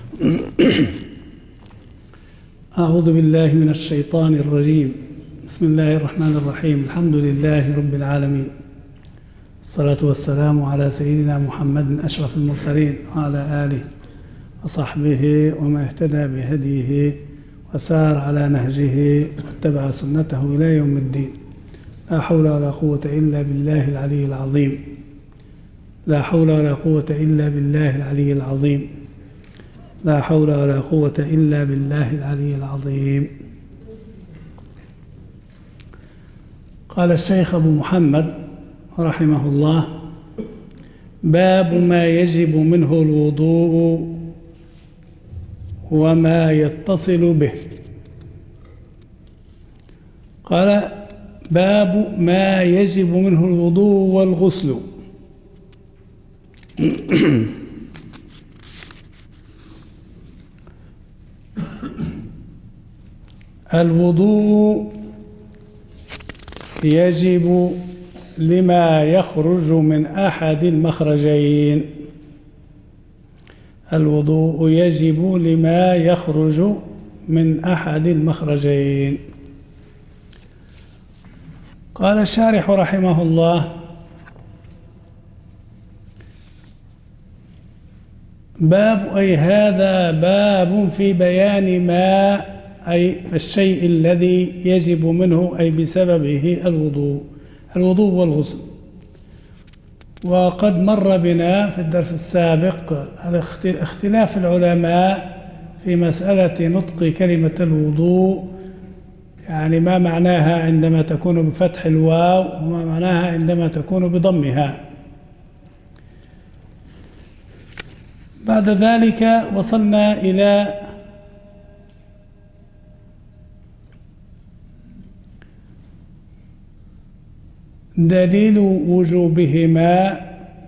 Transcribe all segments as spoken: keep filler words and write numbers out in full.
أعوذ بالله من الشيطان الرجيم. بسم الله الرحمن الرحيم. الحمد لله رب العالمين، الصلاة والسلام على سيدنا محمد أشرف المرسلين وعلى آله وصحبه ومن اهتدى بهديه وسار على نهجه واتبع سنته إلى يوم الدين. لا حول ولا قوة إلا بالله العلي العظيم. لا حول ولا قوة إلا بالله العلي العظيم. لا حول ولا قوة إلا بالله العلي العظيم. قال الشيخ أبو محمد رحمه الله: باب ما يجب منه الوضوء وما يتصل به. قال: باب ما يجب منه الوضوء والغسل. الوضوء يجب لما يخرج من أحد المخرجين. الوضوء يجب لما يخرج من أحد المخرجين. قال الشارح رحمه الله: باب أي هذا باب في بيان ما أي الشيء الذي يجب منه أي بسببه الوضوء الوضوء والغسل. وقد مر بنا في الدرس السابق اختلاف العلماء في مسألة نطق كلمة الوضوء، يعني ما معناها عندما تكون بفتح الواو وما معناها عندما تكون بضمها. بعد ذلك وصلنا إلى دليل وجوبهما.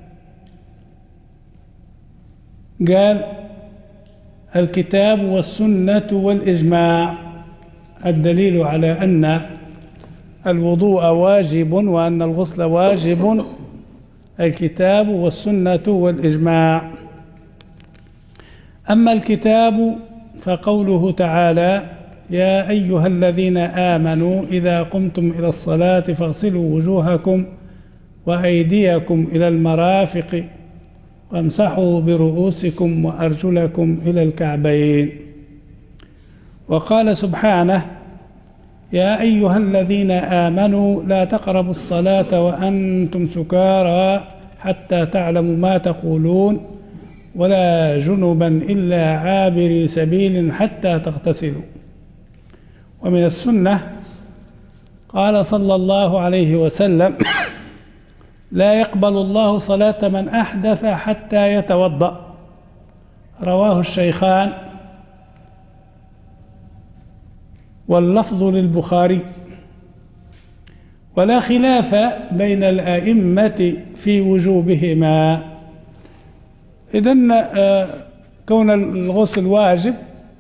قال: الكتاب والسنة والإجماع. الدليل على أن الوضوء واجب وأن الغسل واجب الكتاب والسنة والإجماع. أما الكتاب فقوله تعالى: يا أيها الذين آمنوا إذا قمتم إلى الصلاة فاغسلوا وجوهكم وأيديكم إلى المرافق وامسحوا برؤوسكم وأرجلكم إلى الكعبين. وقال سبحانه: يا أيها الذين آمنوا لا تقربوا الصلاة وأنتم سكارى حتى تعلموا ما تقولون ولا جنبا إلا عابري سبيل حتى تغتسلوا. ومن السنة قال صلى الله عليه وسلم: لا يقبل الله صلاة من أحدث حتى يتوضأ. رواه الشيخان واللفظ للبخاري. ولا خلاف بين الأئمة في وجوبهما. إذن كون الغسل واجب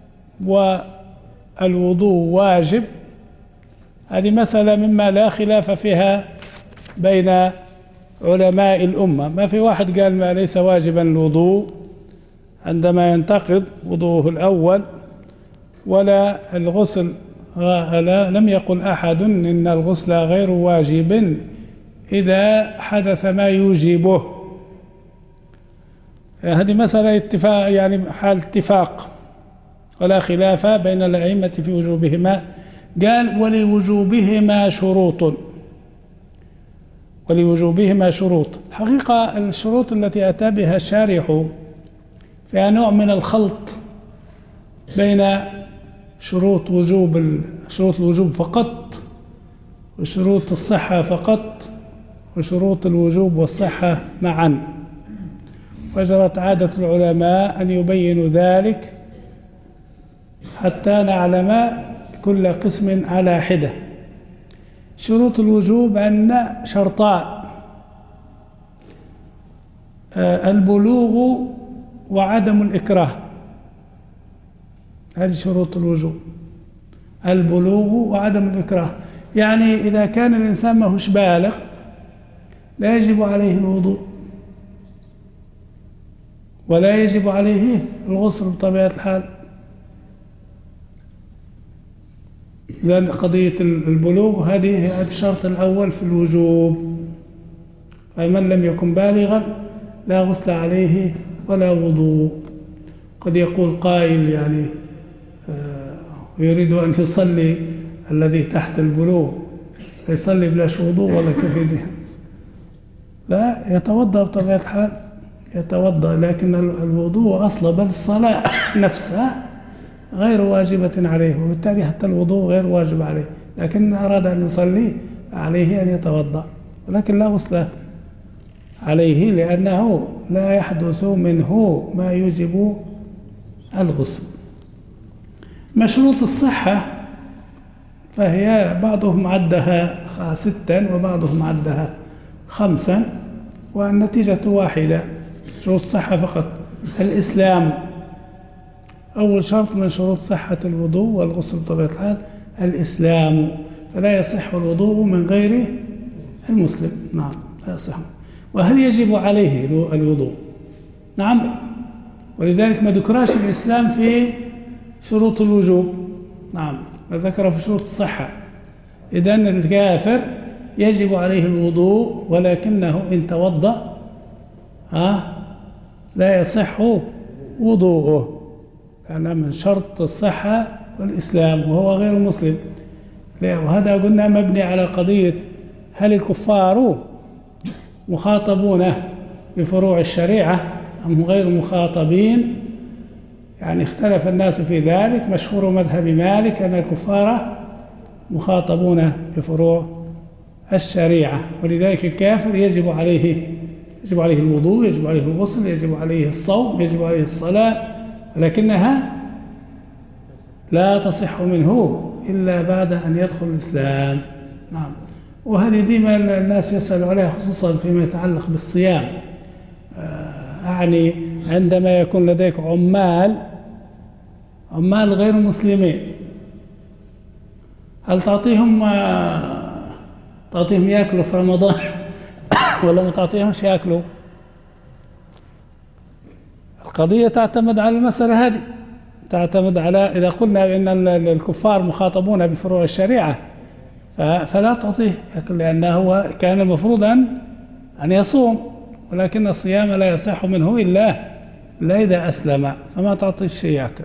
والوضوء واجب هذه مسألة مما لا خلاف فيها بين علماء الأمة. ما في واحد قال ما ليس واجبا الوضوء عندما ينتقض وضوءه الأول، ولا الغسل لم يقل أحد إن الغسل غير واجب إذا حدث ما يوجبه. هذه مسألة اتفاق، يعني حال اتفاق ولا خلاف بين الأئمة في وجوبهما. قال: ولوجوبهما شروط. ولوجوبهما شروط. الحقيقة الشروط التي أتى بها الشارح فيها نوع من الخلط بين شروط وجوب شروط الوجوب فقط وشروط الصحة فقط وشروط الوجوب والصحة معا. وجرت عادة العلماء أن يبينوا ذلك حتى نعلم كل قسم على حدة. شروط الوجوب عندنا شرطان: البلوغ وعدم الإكراه. هذه شروط الوجوب: البلوغ وعدم الإكراه. يعني إذا كان الإنسان ما هوش بالغ لا يجب عليه الوضوء، ولا يجب عليه الغسل بطبيعة الحال، لأن قضية البلوغ هذه الشرط الأول في الوجوب. فمن لم يكن بالغا لا غسل عليه ولا وضوء. قد يقول قائل يعني آه يريد أن يصلي الذي تحت البلوغ يصلي بلاش وضوء ولا كيف يديه؟ لا، يتوضأ بطبيعة الحال، يتوضأ، لكن الوضوء أصلا بل الصلاة نفسها غير واجبة عليه، وبالتالي حتى الوضوء غير واجب عليه، لكن أراد أن يصلي عليه أن يتوضأ، ولكن لا غسل عليه لأنه لا يحدث منه ما يوجب الغسل. مشروط الصحة فهي بعضهم عدها ستا وبعضهم عدها خمسا، والنتيجة واحدة، شروط الصحة فقط. الإسلام أول شرط من شروط صحة الوضوء والغسل بطبيعة الحال الإسلام، فلا يصح الوضوء من غير المسلم. نعم لا يصح. وهل يجب عليه الوضوء؟ نعم، ولذلك ما ذكرش الإسلام في شروط الوجوب، نعم ما ذكره في شروط الصحة. إذن الكافر يجب عليه الوضوء، ولكنه إن توضأ ها لا يصح وضوءه، لأن من شرط الصحة والإسلام وهو غير مسلم. وهذا قلنا مبني على قضية هل الكفار مخاطبون بفروع الشريعة أم غير مخاطبين؟ يعني اختلف الناس في ذلك. مشهور مذهب مالك أن الكفار مخاطبون بفروع الشريعة، ولذلك الكافر يجب عليه يجب عليه الوضوء، يجب عليه الغسل، يجب عليه الصوم، يجب عليه الصلاة، ولكنها لا تصح منه إلا بعد أن يدخل الإسلام. نعم، وهذه ديما الناس يسألوا عليها خصوصا فيما يتعلق بالصيام. أعني عندما يكون لديك عمال عمال غير مسلمين، هل تعطيهم تعطيهم يأكلوا في رمضان ولا ما تعطيهمش يأكلوا؟ القضية تعتمد على المسألة هذه، تعتمد على إذا قلنا إن الكفار مخاطبون بفروع الشريعة فلا تعطيه يأكل، لأنه هو كان المفروض أن أن يصوم، ولكن الصيام لا يصح منه إلا إلا إذا أسلم، فما تعطي الشيء يأكل.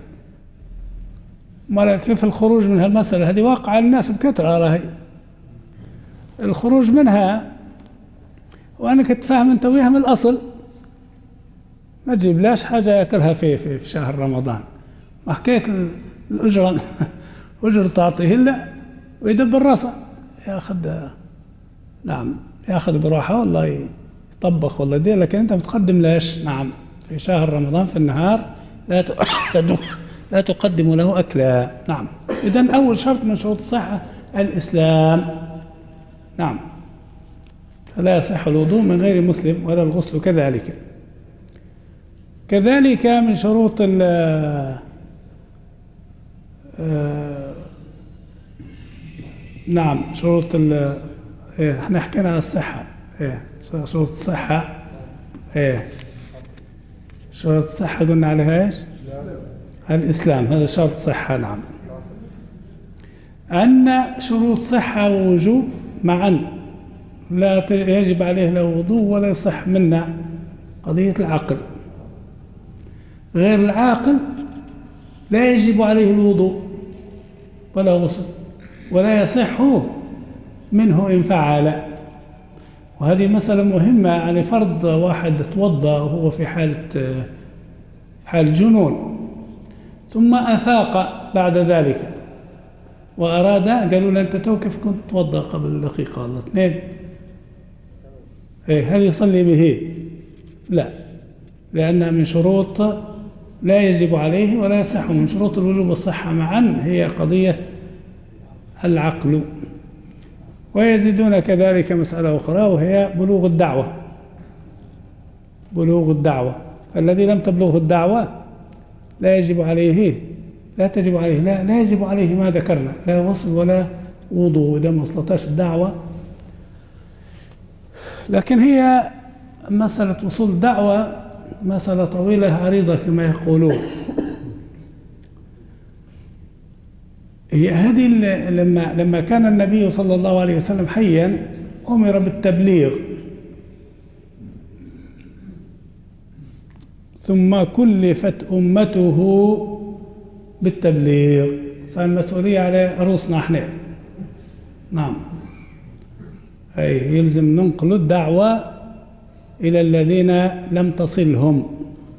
ما كيف الخروج من هالمسألة هذه؟ واقع الناس بكثرة راهي. الخروج منها وأنك تفهم أنت وياها من الأصل، ما تجيبلاش حاجة يأكلها في في, في شهر رمضان. ما حكيت الأجرة أجر تعطيه إلا ويدبر راسه، ياخذ نعم ياخذ براحة والله يطبخ والله دي، لكن أنت بتقدم لاش نعم في شهر رمضان في النهار لا لا تقدم له أكلا. نعم، إذن أول شرط من شروط الصحة الإسلام. نعم، فلا يصح الوضوء من غير مسلم ولا الغسل كذلك. كذلك من شروط ال نعم شروط ال إيه احنا حكينا عن الصحة. إيه شروط الصحة. إيه شروط الصحة قلنا عليها إيش؟ الإسلام، هذا شرط صحة. نعم، أن شروط صحة ووجوب معا لا يجب عليه لا وضوء ولا يصح منا قضية العقل. غير العاقل لا يجب عليه الوضوء ولا غسل ولا يصح منه إن فعل. وهذه مسألة مهمة، يعني فرض واحد توضأ وهو في حالة حال جنون ثم أفاق بعد ذلك وأراد، قالوا له أنت تو كيف كنت توضأ قبل دقيقة ولا اثنين، إيه هل يصلي به؟ لا، لأن من شروط لا يجب عليه ولا يصح. من شروط الوجوب والصحة معا هي قضية العقل. ويزيدون كذلك مسألة أخرى وهي بلوغ الدعوة. بلوغ الدعوة، فالذي لم تبلغه الدعوة لا يجب عليه لا تجب عليه لا, لا يجب عليه ما ذكرنا، لا غسل ولا وضوء إذا ما وصلتش الدعوة. لكن هي مسألة وصول الدعوة مسألة طويلة عريضة كما يقولون. هي هذه لما لما كان النبي صلى الله عليه وسلم حيا أمر بالتبليغ، ثم كلفت أمته بالتبليغ، فالمسؤولية على رؤوسنا احنا. نعم، أي يلزم ننقل الدعوة إلى الذين لم تصلهم،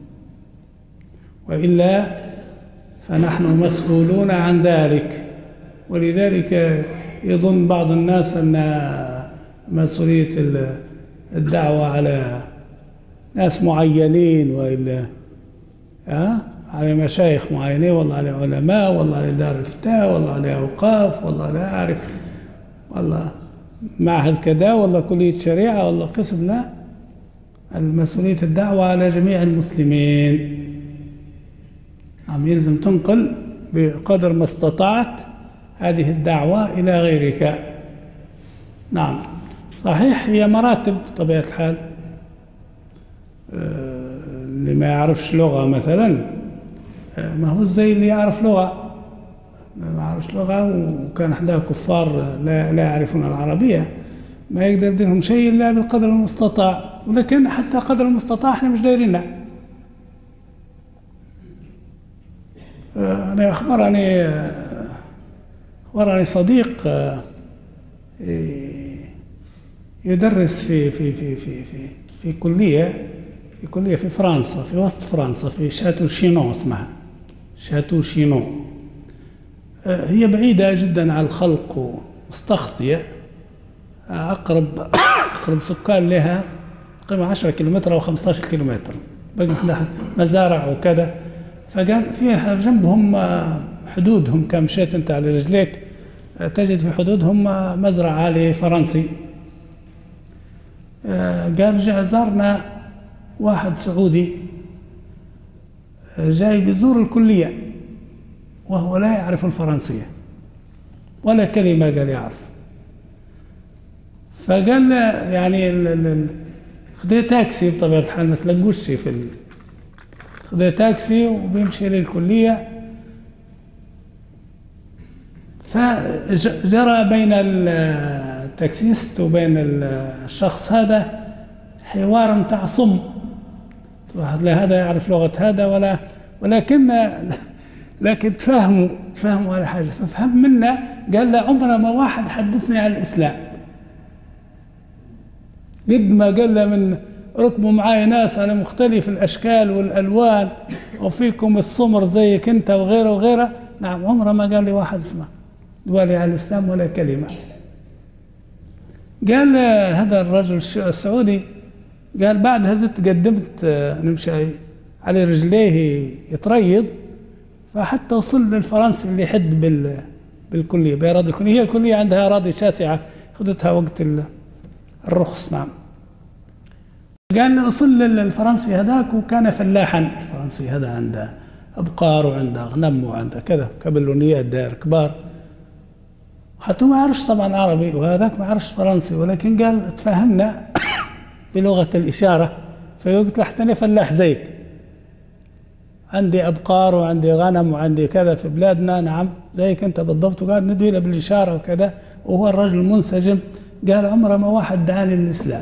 وإلا فنحن مسؤولون عن ذلك. ولذلك يظن بعض الناس أن مسؤولية الدعوة على ناس معينين، وإلا أه؟ على مشايخ معينين، والله على علماء، والله على دار إفتاء، والله على أوقاف، والله لا أعرف، والله معهد كذا، والله كلية شريعة، والله قسم. لا، المسؤولية الدعوة على جميع المسلمين. عم يلزم تنقل بقدر ما استطعت هذه الدعوة إلى غيرك. نعم، صحيح هي مراتب بطبيعة الحال. اللي ما يعرفش لغة مثلا ما هو زي اللي يعرف لغة، ما يعرفش لغة وكان حدا كفار لا, لا يعرفون العربية، ما يقدر يديرهم شيء إلا بالقدر المستطاع. ولكن حتى قدر المستطاع احنا مش دايرينه. أنا أخبرني أخبرني صديق يدرس في في في في في في كلية في كلية في فرنسا، في وسط فرنسا، في شاتو شينو اسمها شاتو شينو. هي بعيدة جدا عن الخلق ومستخفية. أقرب أقرب سكان لها تقريبا عشرة كيلومتر أو خمسة عشر كيلومتر، باقي مزارع وكذا. فقال فيها جنبهم حدودهم، كم مشيت أنت على رجليك تجد في حدودهم مزرعة عالي فرنسي. قال جاء زارنا واحد سعودي جاي بيزور الكلية وهو لا يعرف الفرنسية ولا كلمة قال يعرف. فقال يعني خذي تاكسي بطبيعة الحال، ما تلاقوش شيء في ال... خذي تاكسي وبيمشي للكلية. فجرى بين التاكسيست وبين الشخص هذا حوار متاع صم، لا هذا يعرف لغة هذا ولا، ولكن لكن تفهموا تفهموا على حاجة. ففهم منا قال له عمره ما واحد حدثني عن الإسلام، قد ما قال له من ركبوا معايا ناس على مختلف الأشكال والألوان وفيكم السمر زيك أنت وغيره وغيره. نعم، عمره ما قال لي واحد اسمه قال لي عن الإسلام ولا كلمة. قال هذا الرجل السعودي قال بعدها زدت قدمت نمشي على رجليه يتريض، فحتى وصل للفرنسي اللي يحد بال بالكلية بأراضي الكلية. هي الكلية عندها أراضي شاسعة خذتها وقت الرخص. نعم، قال وصل للفرنسي هذاك وكان فلاحا. الفرنسي هذا عنده أبقار وعنده غنم وعنده كذا كابلونيات داير كبار، حتى ما يعرفش طبعا عربي وهذاك ما يعرفش فرنسي، ولكن قال تفهمنا بلغة الإشارة. فقلت له حتى أنا فلاح زيك، عندي أبقار وعندي غنم وعندي كذا في بلادنا. نعم زيك أنت بالضبط. وقال ندوي له بالإشارة وكذا، وهو الرجل منسجم. قال عمره ما واحد دعاني للإسلام.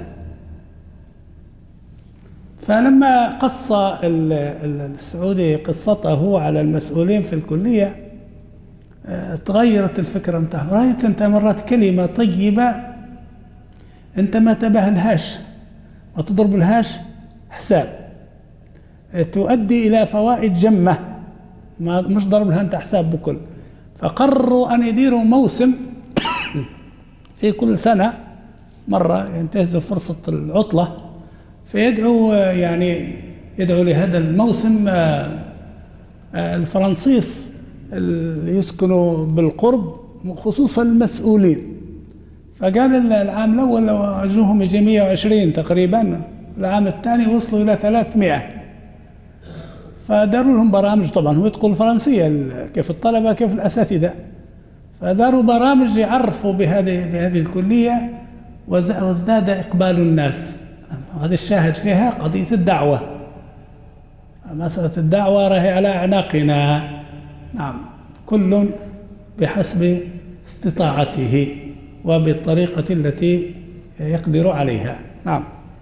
فلما قص السعودي قصته على المسؤولين في الكلية تغيرت الفكرة متاعه. رأيت أنت مرات كلمة طيبة أنت ما تبهلهاش ما تضرب لهاش حساب، تؤدي إلى فوائد جمة، ما مش ضرب لها أنت حساب بكل. فقرروا أن يديروا موسم في كل سنة مرة ينتهزوا فرصة العطلة، فيدعو يعني يدعو لهذا الموسم الفرنسيس اللي يسكنوا بالقرب خصوصا المسؤولين. فقال العام الأول وجوهم يجي مئة وعشرين تقريبا، العام الثاني وصلوا إلى ثلاثمئة. فداروا لهم برامج، طبعا هو يدخل الفرنسية كيف الطلبة كيف الأساتذة، فداروا برامج يعرفوا بهذه بهذه الكلية وازداد إقبال الناس. هذا الشاهد فيها قضية الدعوة. مسألة الدعوة راهي على أعناقنا. نعم، كل بحسب استطاعته وبالطريقة التي يقدر عليها. نعم.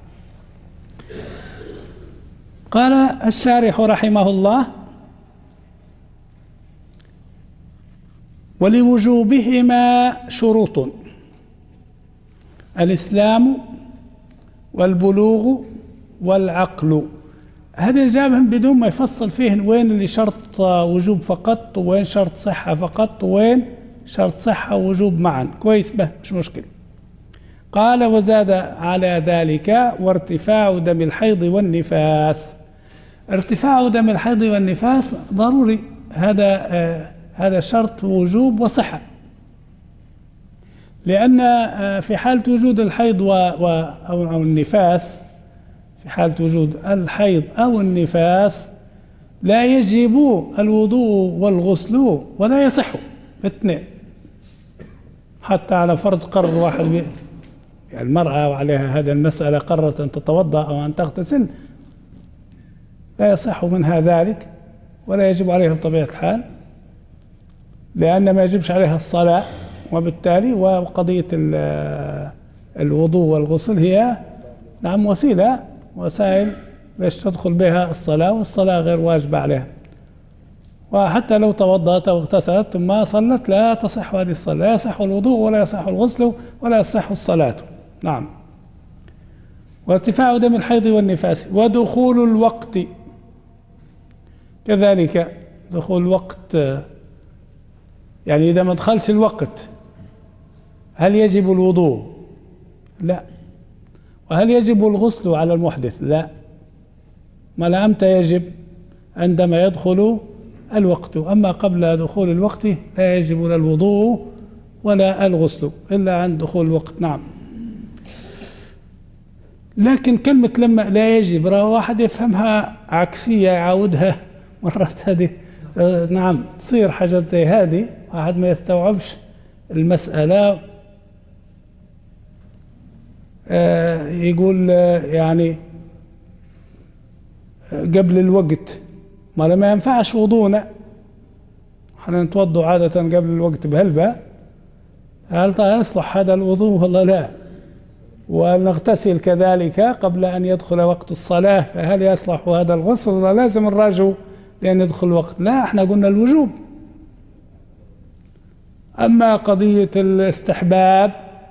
قال الشارح رحمه الله: ولوجوبهما شروط: الإسلام والبلوغ والعقل. هذا جابهم بدون ما يفصل فيه وين اللي شرط وجوب فقط وين شرط صحة فقط وين شرط صحة ووجوب معا. كويس، به مش مشكلة. قال: وزاد على ذلك وارتفاع دم الحيض والنفاس. ارتفاع دم الحيض والنفاس ضروري، هذا آه هذا شرط وجوب وصحة، لأن آه في حالة وجود الحيض و و أو, أو النفاس، في حالة وجود الحيض أو النفاس لا يجب الوضوء والغسل ولا يصح الاثنين. حتى على فرض قرر واحد يعني المرأة وعليها هذه المسألة قررت أن تتوضأ أو أن تغتسل، لا يصح منها ذلك ولا يجب عليها بطبيعة الحال، لأن ما يجبش عليها الصلاة، وبالتالي وقضية الوضوء والغسل هي نعم وسيلة وسائل باش تدخل بها الصلاة، والصلاة غير واجبة عليها. وحتى لو توضأت أو اغتسلت ثم صلت لا تصح هذه الصلاة، لا يصح الوضوء ولا يصح الغسل ولا يصح الصلاة. نعم. وارتفاع دم الحيض والنفاس ودخول الوقت كذلك. دخول الوقت يعني إذا ما دخلش الوقت هل يجب الوضوء؟ لا. وهل يجب الغسل على المحدث؟ لا. ما لا أمتى يجب؟ عندما يدخل الوقت. أما قبل دخول الوقت لا يجب لا الوضوء ولا الغسل إلا عند دخول الوقت. نعم. لكن كلمة لما لا يجب راه واحد يفهمها عكسية، يعاودها مرات هذه آه نعم تصير حاجات زي هذه، واحد ما يستوعبش المسألة آه يقول آه يعني آه قبل الوقت، ما ما ينفعش وضونا، احنا نتوضوا عادة قبل الوقت بهلبة، هل يصلح هذا الوضوء ولا لا؟ ونغتسل كذلك قبل أن يدخل وقت الصلاة، فهل يصلح هذا الغسل ولا لازم الرجو لأن يدخل الوقت؟ لا، احنا قلنا الوجوب. أما قضية الاستحباب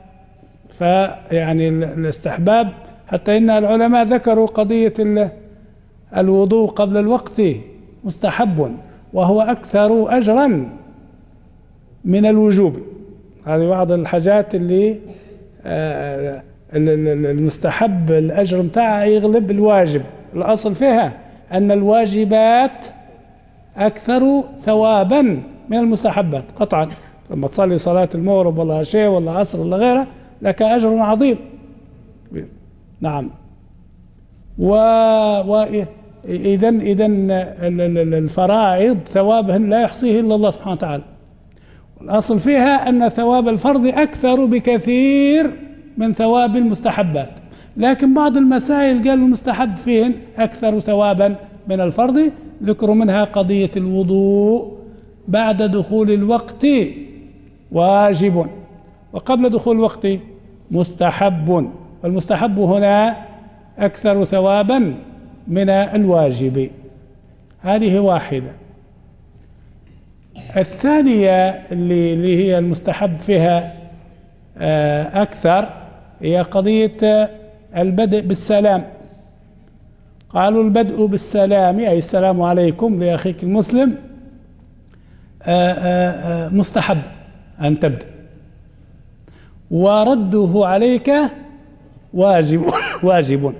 فيعني الاستحباب حتى إن العلماء ذكروا قضية الوضوء قبل الوقت مستحب وهو أكثر أجرا من الوجوب. هذه بعض الحاجات اللي آه المستحب الأجر متاعها يغلب الواجب. الأصل فيها أن الواجبات أكثر ثوابا من المستحبات قطعا. لما تصلي صلاة المغرب ولا عشاء ولا عصر ولا غيره لك أجر عظيم. نعم. وإذن إذن الفرائض ثوابهن لا يحصيه إلا الله سبحانه وتعالى. الأصل فيها أن ثواب الفرض أكثر بكثير من ثواب المستحبات، لكن بعض المسائل قالوا المستحب فيهن أكثر ثوابا من الفرض، ذكروا منها قضية الوضوء بعد دخول الوقت واجب، وقبل دخول الوقت مستحب، والمستحب هنا أكثر ثوابا من الواجب. هذه واحدة. الثانية اللي, اللي هي المستحب فيها أكثر هي قضية البدء بالسلام. قالوا البدء بالسلام أي السلام عليكم لأخيك المسلم مستحب أن تبدأ، ورده عليك واجب واجب.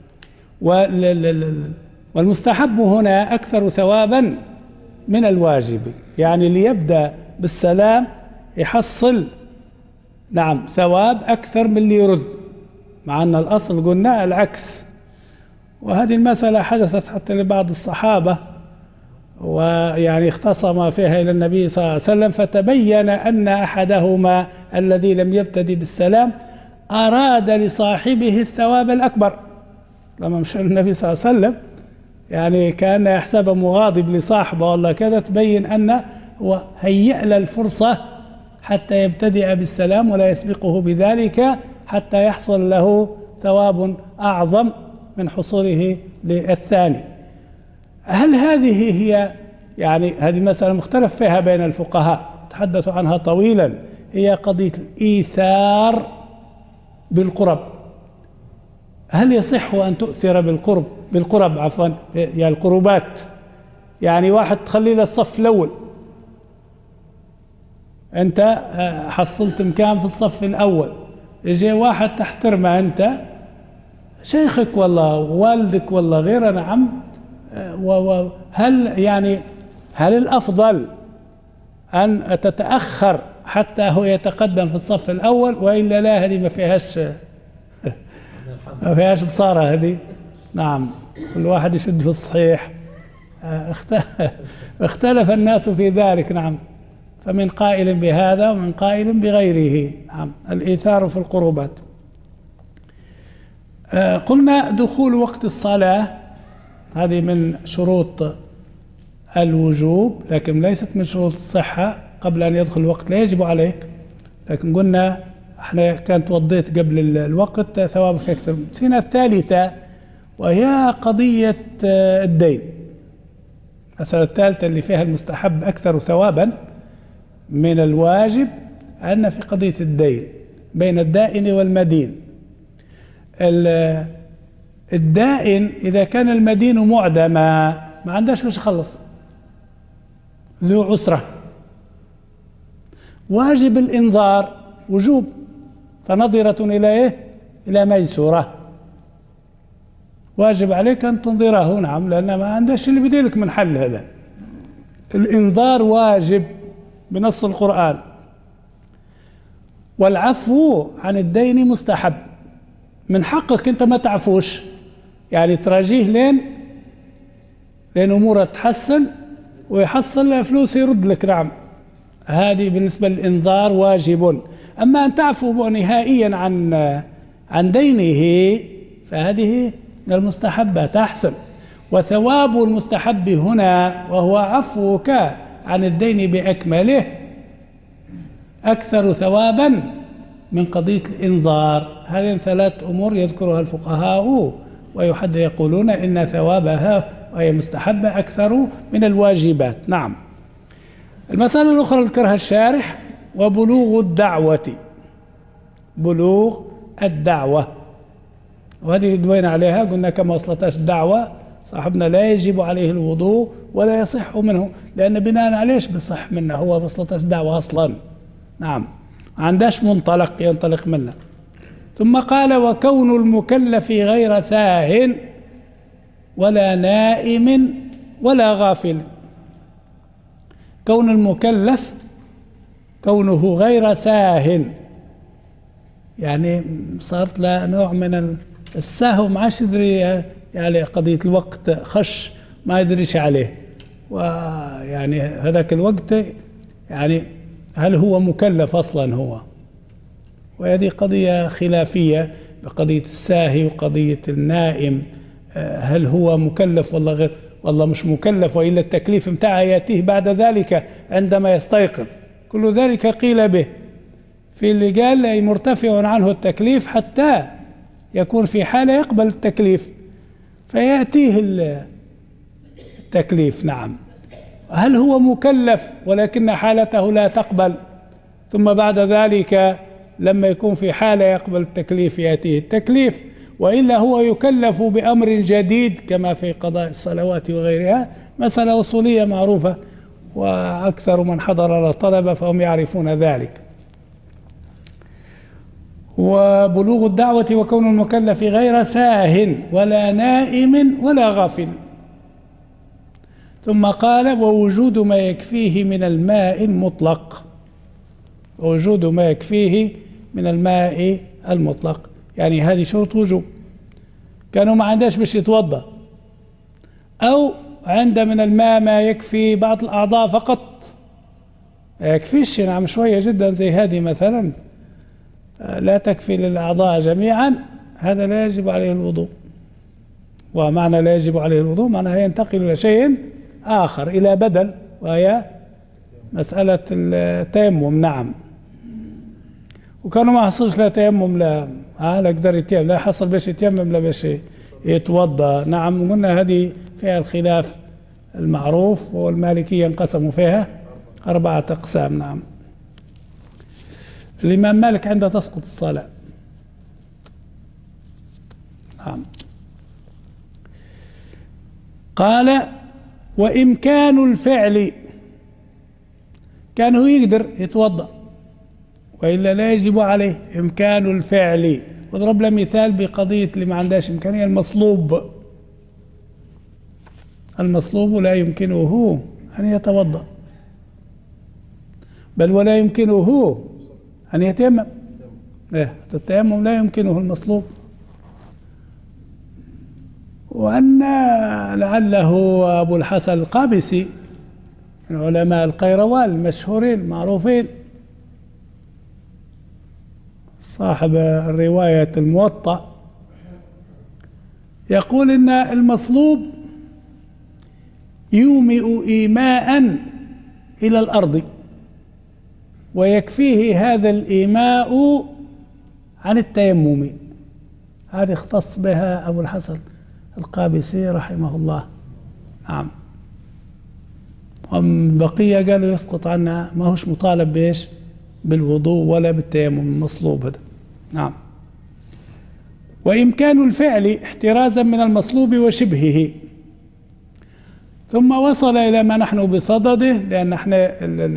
والمستحب هنا أكثر ثوابا من الواجب، يعني ليبدأ بالسلام يحصل نعم ثواب أكثر من اللي يرد، مع أن الأصل قلنا العكس. وهذه المسألة حدثت حتى لبعض الصحابة ويعني اختصم فيها إلى النبي صلى الله عليه وسلم، فتبين أن أحدهما الذي لم يبتدي بالسلام أراد لصاحبه الثواب الأكبر. لما مشى النبي صلى الله عليه وسلم يعني كان يحسبه مغاضب لصاحبه والله كذا، تبين أنه هو هيئ له الفرصة حتى يبتدئ بالسلام ولا يسبقه بذلك حتى يحصل له ثواب أعظم من حصوله للثاني. هل هذه هي يعني هذه مسألة مختلف فيها بين الفقهاء تحدثوا عنها طويلا، هي قضية الإيثار بالقرب. هل يصح أن تؤثر بالقرب بالقرب عفوا يعني القربات، يعني واحد تخلي له الصف الأول، أنت حصلت مكان في الصف الأول، يجي واحد تحترمه أنت شيخك والله والدك والله غيره، نعم، وهل يعني هل الأفضل أن تتأخر حتى هو يتقدم في الصف الأول وإلا لا؟ هذه ما فيهاش ما فيهاش بصارة هذه. نعم، كل واحد يشد في الصحيح. اختلف الناس في ذلك. نعم، فمن قائل بهذا ومن قائل بغيره. نعم، الإيثار في القربات. قلنا دخول وقت الصلاة هذه من شروط الوجوب، لكن ليست من شروط الصحة. قبل أن يدخل الوقت لا يجب عليك، لكن قلنا احنا كانت وضيت قبل الوقت ثوابك أكثر. سنة الثالثة وهي قضية الدين، المسألة الثالثة اللي فيها المستحب أكثر ثوابا من الواجب، أن في قضية الدين بين الدائن والمدين. الدائن إذا كان المدين معدما ما عندهاش باش يخلص، ذو عسرة، واجب الإنظار وجوب، فنظرة إلى إيه؟ إلى ميسورة، واجب عليك أن تنظره. نعم، لأن ما عندهاش اللي بديلك من حل. هذا الإنظار واجب بنص القرآن، والعفو عن الدين مستحب، من حقك أنت ما تعفوش، يعني تراجيه لين لين أموره تحسن ويحصل فلوس يرد لك. نعم، هذه بالنسبة للإنظار واجب. أما أن تعفو نهائيا عن عن دينه فهذه من المستحبات أحسن. وثواب المستحب هنا وهو عفوك عن الدين بأكمله أكثر ثوابا من قضية الإنظار. هذه ثلاث أمور يذكرها الفقهاء ويحد يقولون إن ثوابها وهي مستحبة أكثر من الواجبات. نعم. المسألة الأخرى ذكرها الشارح وبلوغ الدعوة، بلوغ الدعوة، وهذه دوينا عليها، قلنا كما وصلتاش الدعوة صاحبنا لا يجب عليه الوضوء ولا يصح منه، لأن بناء عليش بصح منه، هو وصلتاش دعوة أصلا. نعم، ما عندهاش منطلق ينطلق منه. ثم قال وكون المكلف غير ساه ولا نائم ولا غافل. كون المكلف كونه غير ساه، يعني صارت له نوع من السهو، ما عادش يدري، يعني قضية الوقت خش ما يدريش عليه، ويعني هذاك الوقت يعني هل هو مكلف أصلا هو؟ وهذه قضية خلافية بقضية الساهي وقضية النائم، هل هو مكلف ولا غير والله مش مكلف، وإلا التكليف متاعه يأتيه بعد ذلك عندما يستيقظ. كل ذلك قيل به، في اللي قال مرتفع عنه التكليف حتى يكون في حالة يقبل التكليف فيأتيه التكليف. نعم، هل هو مكلف ولكن حالته لا تقبل، ثم بعد ذلك لما يكون في حالة يقبل التكليف يأتيه التكليف، وإلا هو يكلف بأمر جديد كما في قضاء الصلوات وغيرها، مسألة أصولية معروفة وأكثر من حضر الطلبة فهم يعرفون ذلك. وبلوغ الدعوة وكون المكلف غير ساه ولا نائم ولا غافل. ثم قال ووجود ما يكفيه من الماء المطلق، ووجود ما يكفيه من الماء المطلق، يعني هذه شروط وجوب. كانوا ما عندهاش باش يتوضا، أو عند من الماء ما يكفي بعض الأعضاء فقط، ما يكفيش. نعم، شوية جدا زي هذه مثلا لا تكفي للأعضاء جميعا، هذا لا يجب عليه الوضوء. ومعنى لا يجب عليه الوضوء معناها ينتقل إلى شيء آخر، إلى بدل، وهي مسألة التيمم. نعم. وكانوا ما حصلش لا تيمم لا ها لا يقدر يتيمم، لا حصل باش يتيمم لا باش يتوضا. نعم. وقلنا هذه فيها الخلاف المعروف، والمالكية انقسموا فيها أربعة أقسام. نعم. الإمام مالك عنده تسقط الصلاة. نعم. قال: وإمكان الفعل، كان هو يقدر يتوضأ وإلا لا يجب عليه. إمكان الفعل، وضرب له مثال بقضية اللي ما عندهاش إمكانية، المصلوب. المصلوب لا يمكنه أن يتوضأ، بل ولا يمكنه أن يتيمم. التيمم لا يمكنه المصلوب. وأن لعله أبو الحسن القابسي من علماء القيروان المشهورين المعروفين، صاحب الرواية الموطأ، يقول إن المصلوب يومئ إيماء إلى الأرض، ويكفيه هذا الإيماء عن التيمم. هذه اختص بها أبو الحسن القابسي رحمه الله. نعم. والبقية قالوا يسقط عنها، ما هوش مطالب بإيش؟ بالوضوء ولا بالتيمم المصلوب هذا. نعم. وإمكان الفعل احترازا من المصلوب وشبهه. ثم وصل إلى ما نحن بصدده، لأن احنا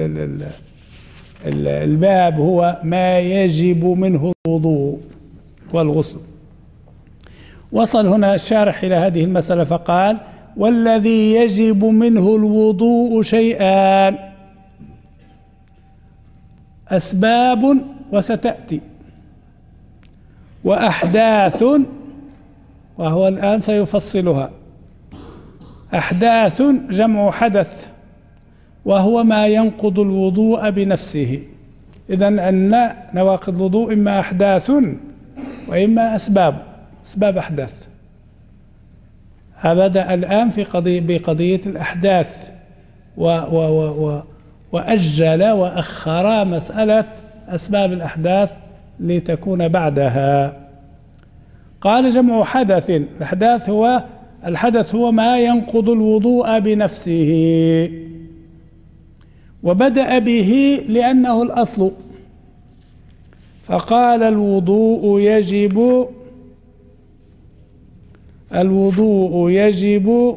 الباب هو ما يجب منه الوضوء والغسل. وصل هنا الشارح إلى هذه المسألة فقال: والذي يجب منه الوضوء شيئان: أسباب وستأتي، وأحداث، وهو الآن سيفصلها. أحداث جمع حدث، وهو ما ينقض الوضوء بنفسه. إذن أن نواقض الوضوء إما أحداث وإما أسباب، أسباب أحداث. بدأ الآن في قضية بقضية الأحداث، و و و و وأجل وأخر مسألة أسباب الأحداث لتكون بعدها. قال: جمع حدث. الأحداث هو الحدث هو ما ينقض الوضوء بنفسه، وبدأ به لأنه الأصل، فقال: الوضوء يجب الوضوء يجب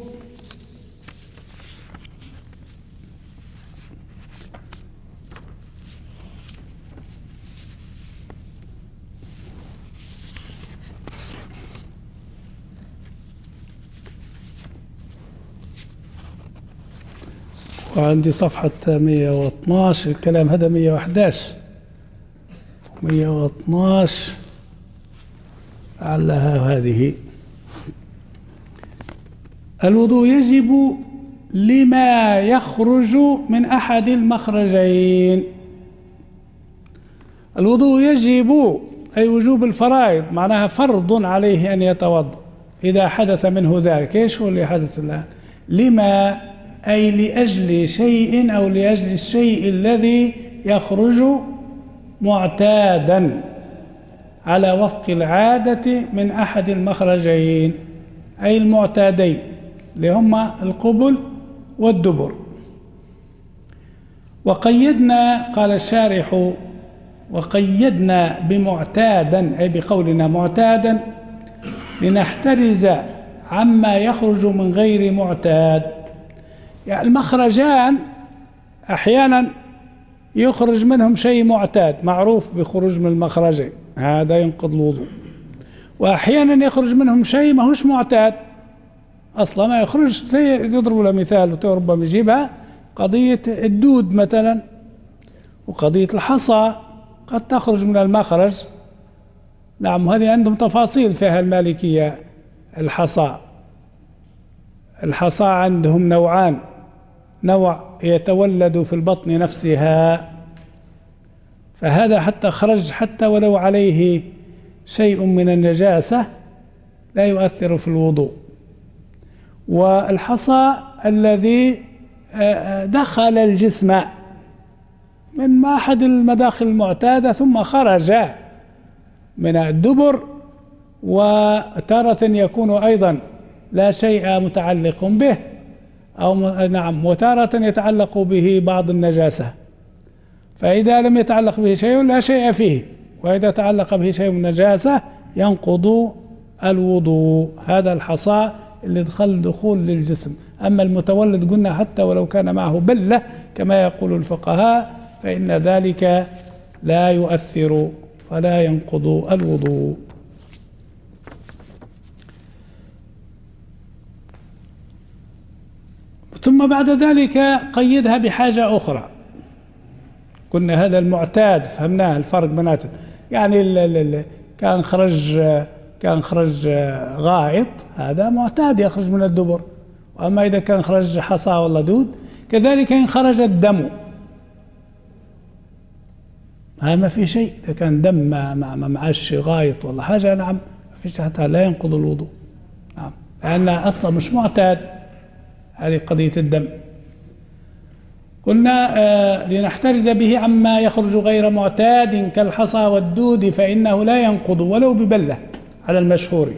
وعندي صفحة مئة واثني عشر، الكلام هذا مئة وأحد عشر مئة واثني عشر لعلها هذه. الوضوء يجب لما يخرج من أحد المخرجين. الوضوء يجب أي وجوب الفرائض، معناها فرض عليه أن يتوضأ إذا حدث منه ذلك. إيش هو اللي حدث الآن؟ لما أي لأجل شيء أو لأجل الشيء الذي يخرج معتادا على وفق العادة من أحد المخرجين، أي المعتادين اللي هما القبل والدبر. وقيدنا، قال الشارح: وقيدنا بمعتادا أي بقولنا معتادا لنحترز عما يخرج من غير معتاد. يعني المخرجان أحيانا يخرج منهم شيء معتاد معروف بخروج من المخرجين، هذا ينقض الوضوء. وأحيانا يخرج منهم شيء ما هوش معتاد أصلا، ما يخرج، زي يضرب له مثال وربما يجيبها قضية الدود مثلا، وقضية الحصى قد تخرج من المخرج. نعم. هذه عندهم تفاصيل فيها المالكية. الحصى الحصى عندهم نوعان: نوع يتولد في البطن نفسها، فهذا حتى خرج حتى ولو عليه شيء من النجاسة لا يؤثر في الوضوء، والحصى الذي دخل الجسم من أحد المداخل المعتادة ثم خرج من الدبر، وتارة يكون أيضا لا شيء متعلق به، أو نعم وتارة يتعلق به بعض النجاسة، فإذا لم يتعلق به شيء لا شيء فيه، وإذا تعلق به شيء من النجاسة ينقض الوضوء. هذا الحصى اللي دخل دخول للجسم. أما المتولد قلنا حتى ولو كان معه بلة كما يقول الفقهاء فإن ذلك لا يؤثر فلا ينقض الوضوء. ثم بعد ذلك قيدها بحاجة أخرى. قلنا هذا المعتاد فهمناه الفرق بيناتهم، يعني ال ال كان خرج كان خرج غائط هذا معتاد يخرج من الدبر، وأما إذا كان خرج حصى ولا دود كذلك إن خرج الدم هذا ما في شيء. إذا كان دم ما ما معاش غائط ولا حاجة نعم ما فيش حتى لا ينقض الوضوء، نعم لأن أصلا مش معتاد. هذه قضية الدم. قلنا آه لنحترز به عما يخرج غير معتاد كالحصى والدود فإنه لا ينقض ولو ببلة على المشهور.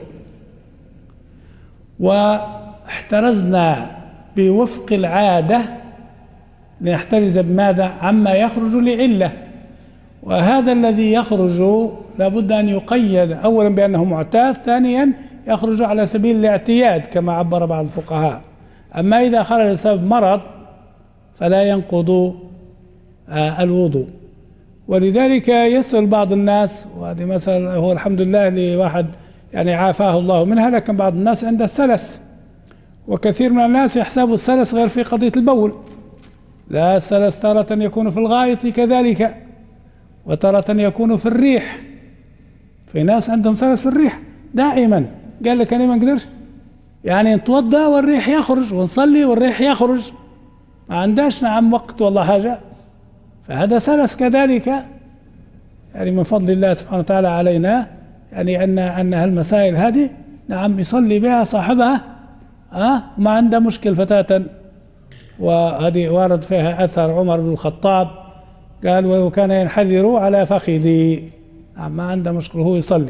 واحترزنا بوفق العادة لنحترز بماذا؟ عما يخرج لعلة، وهذا الذي يخرج لابد أن يقيد أولا بأنه معتاد، ثانيا يخرج على سبيل الاعتياد كما عبر بعض الفقهاء. أما إذا خرج بسبب مرض فلا ينقض آه الوضوء. ولذلك يسأل بعض الناس، وهذه مسألة هو الحمد لله لواحد يعني عافاه الله منها، لكن بعض الناس عنده السلس، وكثير من الناس يحسبوا السلس غير في قضية البول. لا، السلس تارة يكون في الغائط كذلك، وتارة يكون في الريح. في ناس عندهم سلس في الريح دائما، قال لك أنا ما أقدرش يعني نتوضأ والريح يخرج ونصلي والريح يخرج، ما عنداش نعم وقت والله حاجة، فهذا سلس كذلك. يعني من فضل الله سبحانه وتعالى علينا يعني أن أن هالمسائل هذه نعم يصلي بها صاحبها أه وما عنده مشكل فتاة. وهذه وارد فيها أثر عمر بن الخطاب قال ولو كان ينحذر على فخذي، نعم ما عنده مشكل هو يصلي.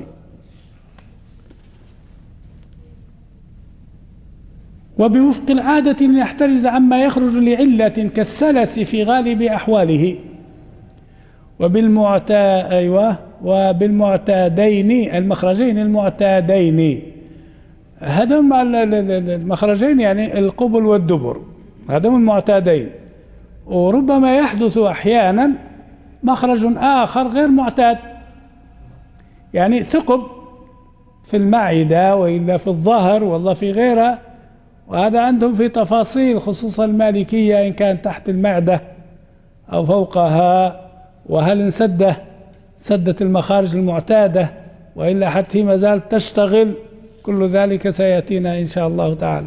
وبوفق العادة لنحترز عما يخرج لعلة كالسلس في غالب أحواله. وبالمعتا أيوة وبالمعتادين المخرجين المعتادين، هذم المخرجين يعني القبل والدبر، هذم المعتادين. وربما يحدث أحيانا مخرج آخر غير معتاد، يعني ثقب في المعدة وإلا في الظهر والله في غيرها، وهذا عندهم في تفاصيل خصوصا المالكية إن كان تحت المعدة أو فوقها، وهل انسده سدت المخارج المعتادة وإلا حتى ما زالت تشتغل، كل ذلك سيأتينا إن شاء الله تعالى.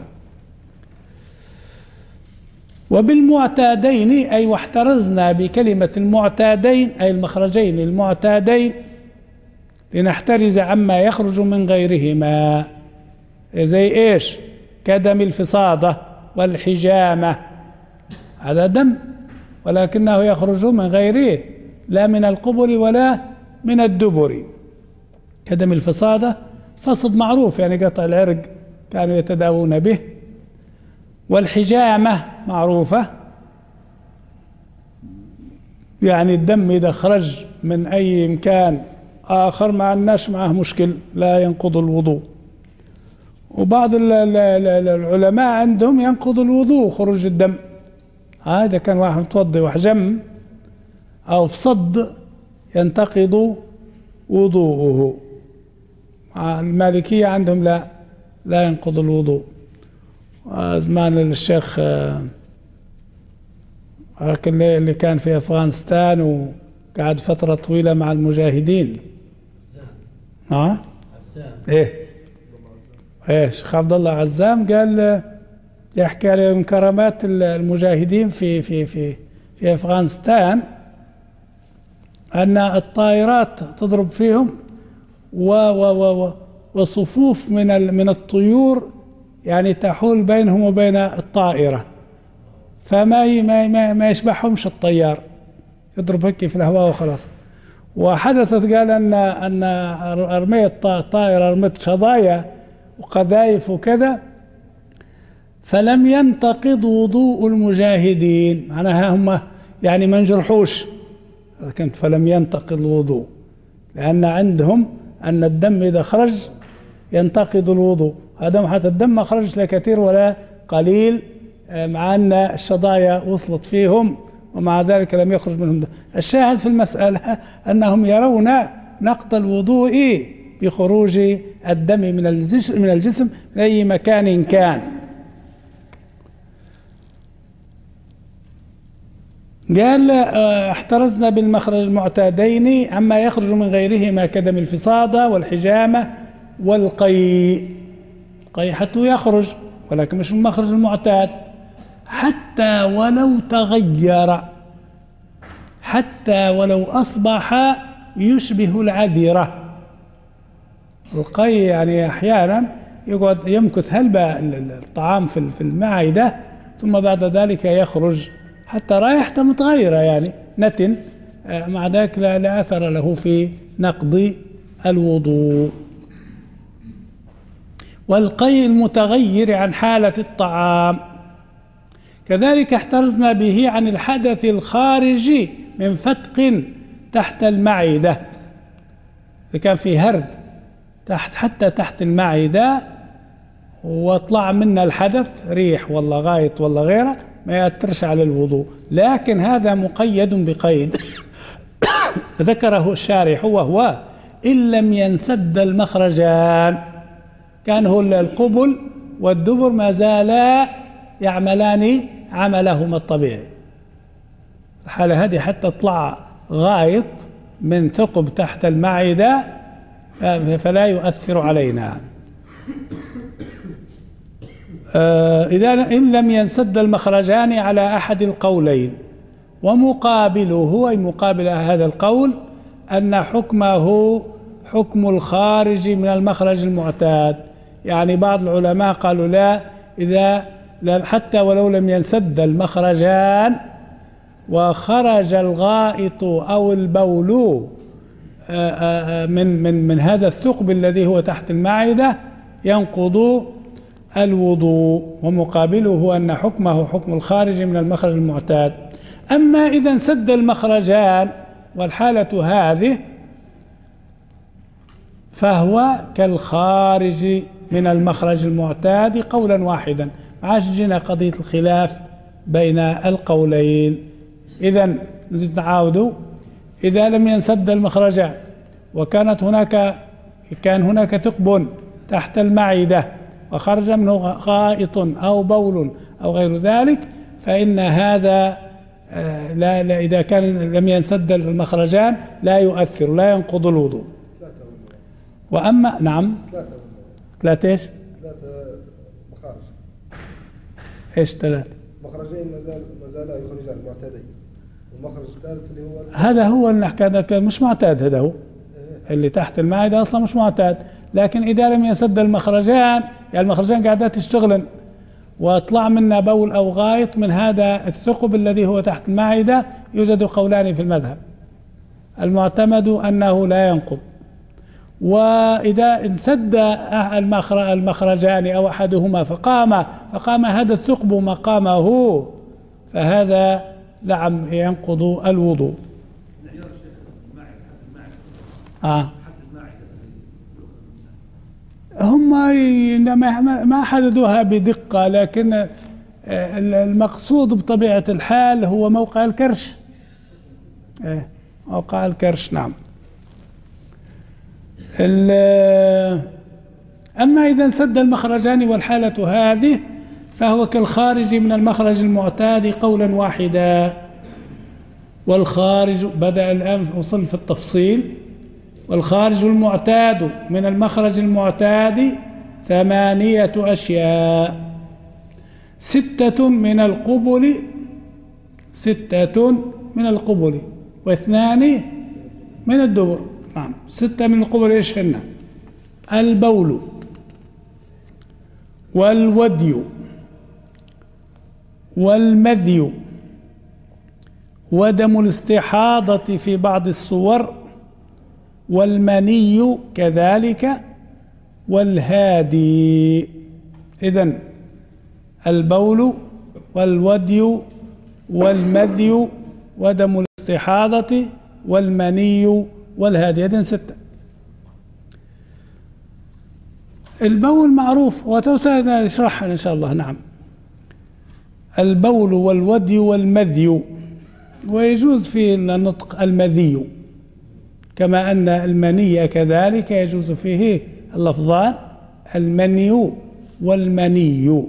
وبالمعتادين أي واحترزنا بكلمة المعتادين أي المخرجين المعتادين لنحترز عما يخرج من غيرهما، زي إيش؟ كدم الفصادة والحجامة، هذا دم ولكنه يخرج من غيره لا من القبر ولا من الدبر. كدم الفصادة فصد معروف يعني قطع العرق كانوا يتداوون به، والحجامة معروفة يعني الدم إذا خرج من أي مكان آخر ما عندناش معه مشكل لا ينقض الوضوء. وبعض العلماء عندهم ينقض الوضوء خروج الدم، هذا كان واحد متوضي وحجم أو فصد ينتقض وضوءه. المالكية عندهم لا لا ينقض الوضوء. زمان الشيخ اللي كان في أفغانستان وقعد فترة طويلة مع المجاهدين، ها ايه ايه الشيخ عبد الله عزام قال يحكي عليه من كرامات المجاهدين في في في في أفغانستان أن الطائرات تضرب فيهم و و و وصفوف من من الطيور يعني تحول بينهم وبين الطائرة، فما ما ما يشبعهمش الطيار، يضرب هيك في الهواء وخلاص. وحدثت قال أن أن أرمية طائرة أرمية شظايا وقذائف وكذا، فلم ينتقض وضوء المجاهدين، معناها هم يعني ما انجرحوش، كنت فلم ينتقض الوضوء، لأن عندهم أن الدم إذا خرج ينتقض الوضوء، هذا حتى الدم ما خرج لا كثير ولا قليل، مع أن الشظايا وصلت فيهم ومع ذلك لم يخرج منهم دم. الشاهد في المسألة أنهم يرون نقض الوضوء بخروج الدم من الجسم من الجسم من أي مكان كان. قال احترزنا بالمخرج المعتادين عما يخرج من غيرهما كدم الفصادة والحجامة والقيء. قيء حتى يخرج ولكن مش من المخرج المعتاد، حتى ولو تغير، حتى ولو أصبح يشبه العذرة. القيء يعني أحيانا يقعد يمكث هلبة الطعام في المعدة ثم بعد ذلك يخرج حتى رائحته متغيرة يعني نتن، مع ذلك لا أثر له في نقض الوضوء. والقيء المتغير عن حالة الطعام كذلك احترزنا به عن الحدث الخارجي من فتق تحت المعدة، إذا كان في هرد تحت حتى تحت المعدة واطلع منا الحدث ريح والله غايط والله غيره ما يأثرش على الوضوء، لكن هذا مقيد بقيد ذكره الشارح وهو إن لم ينسد المخرجان، كان هو القبل والدبر ما زالا يعملان عملهما الطبيعي. الحالة هذه حتى طلع غايط من ثقب تحت المعدة فلا يؤثر علينا. آه إذا إن لم ينسد المخرجان على أحد القولين، ومقابله أي مقابل هذا القول أن حكمه حكم الخارج من المخرج المعتاد. يعني بعض العلماء قالوا لا، إذا حتى ولو لم ينسد المخرجان وخرج الغائط أو البول من من من هذا الثقب الذي هو تحت المعدة ينقض الوضوء، ومقابله هو أن حكمه حكم الخارج من المخرج المعتاد. أما إذا انسد المخرجان والحالة هذه فهو كالخارج من المخرج المعتاد قولا واحدا، ما عادش جينا قضية الخلاف بين القولين. إذا نعاود، إذا لم ينسد المخرجان وكانت هناك كان هناك ثقب تحت المعدة وخرج منه غائط أو بول أو غير ذلك، فإن هذا لا, لا إذا كان لم ينسد المخرجان لا يؤثر لا ينقض الوضوء. وأما نعم ثلاثة ايش؟ ثلاثة مخارج. ايش ثلاثة؟ مخرجين ما زال ما زال يخرجان معتادين، والمخرج الثالث اللي هو هذا هو اللي نحكي، هذا مش معتاد، هذا هو اللي تحت المعدة أصلا مش معتاد. لكن إذا لم ينسد المخرجان، يعني المخرجان قاعدات تشتغلن واطلع منا بول أو غائط من هذا الثقب الذي هو تحت المعدة، يوجد قولان في المذهب. المعتمد أنه لا ينقض. وإذا انسد المخرجان أو أحدهما فقام فقام هذا الثقب مقامه فهذا نعم ينقض الوضوء. آه. هم ما حددوها بدقة، لكن المقصود بطبيعة الحال هو موقع الكرش. موقع الكرش نعم. أما إذا انسد المخرجان والحالة هذه فهو كالخارج من المخرج المعتاد قولا واحدا. والخارج بدأ الآن وصل في التفصيل. والخارج المعتاد من المخرج المعتاد ثمانية أشياء: ستة من القبل ستة من القبل واثنان من الدبر. نعم، ستة من القبل ايش هن؟ البول والودي والمذي ودم الاستحاضة في بعض الصور والمني كذلك والهادي. إذن البول والودي والمذي ودم الاستحاضة والمني والهادي، إذن ستة. البول معروف وتوسع نشرحها إن شاء الله. نعم، البول والودي والمذي، ويجوز في النطق المذي، كما أن المني كذلك يجوز فيه اللفظان المني والمني.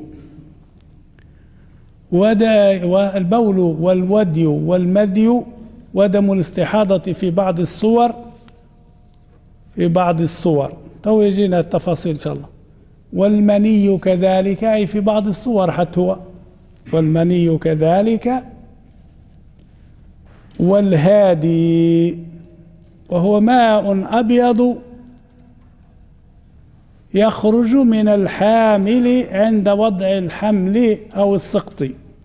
والبول والودي والمذي ودم الاستحاضة في بعض الصور في بعض الصور تو يجينا التفاصيل إن شاء الله. والمني كذلك أي في بعض الصور حتى هو، والمني كذلك والهادي وهو ماء أبيض يخرج من الحامل عند وضع الحمل أو السقط.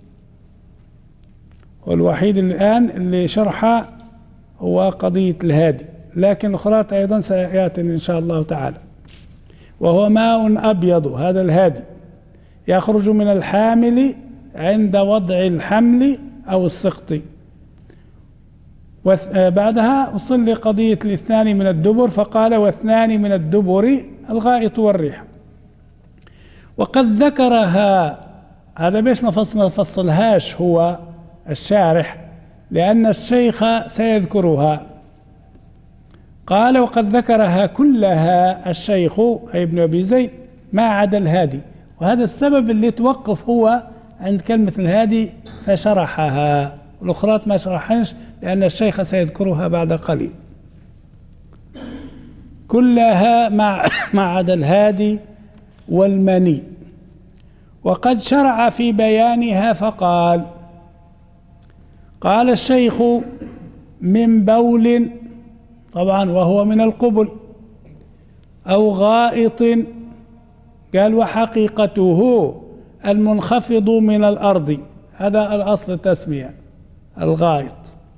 والوحيد الآن اللي شرحه هو قضية الهادي، لكن الأخرى أيضا سيأتي إن شاء الله تعالى. وهو ماء أبيض، هذا الهادي، يخرج من الحامل عند وضع الحمل أو السقط. وبعدها وصل لقضية الاثنان من الدبر، فقال واثنان من الدبر الغائط والريح. وقد ذكرها، هذا بيش ما فصلهاش هو الشارح، لأن الشيخ سيذكرها. قال وقد ذكرها كلها الشيخ أي ابن أبي زيد ما عدا الهادي، وهذا السبب اللي توقف هو عند كلمة الهادي فشرحها، والأخرى ما شرحنش لأن الشيخ سيذكرها بعد قليل. كلها مع ما عدا الهادي والمني. وقد شرع في بيانها فقال: قال الشيخ من بول، طبعا وهو من القبل، أو غائط، قال وحقيقته المنخفض من الأرض، هذا الأصل التسمية الغائط.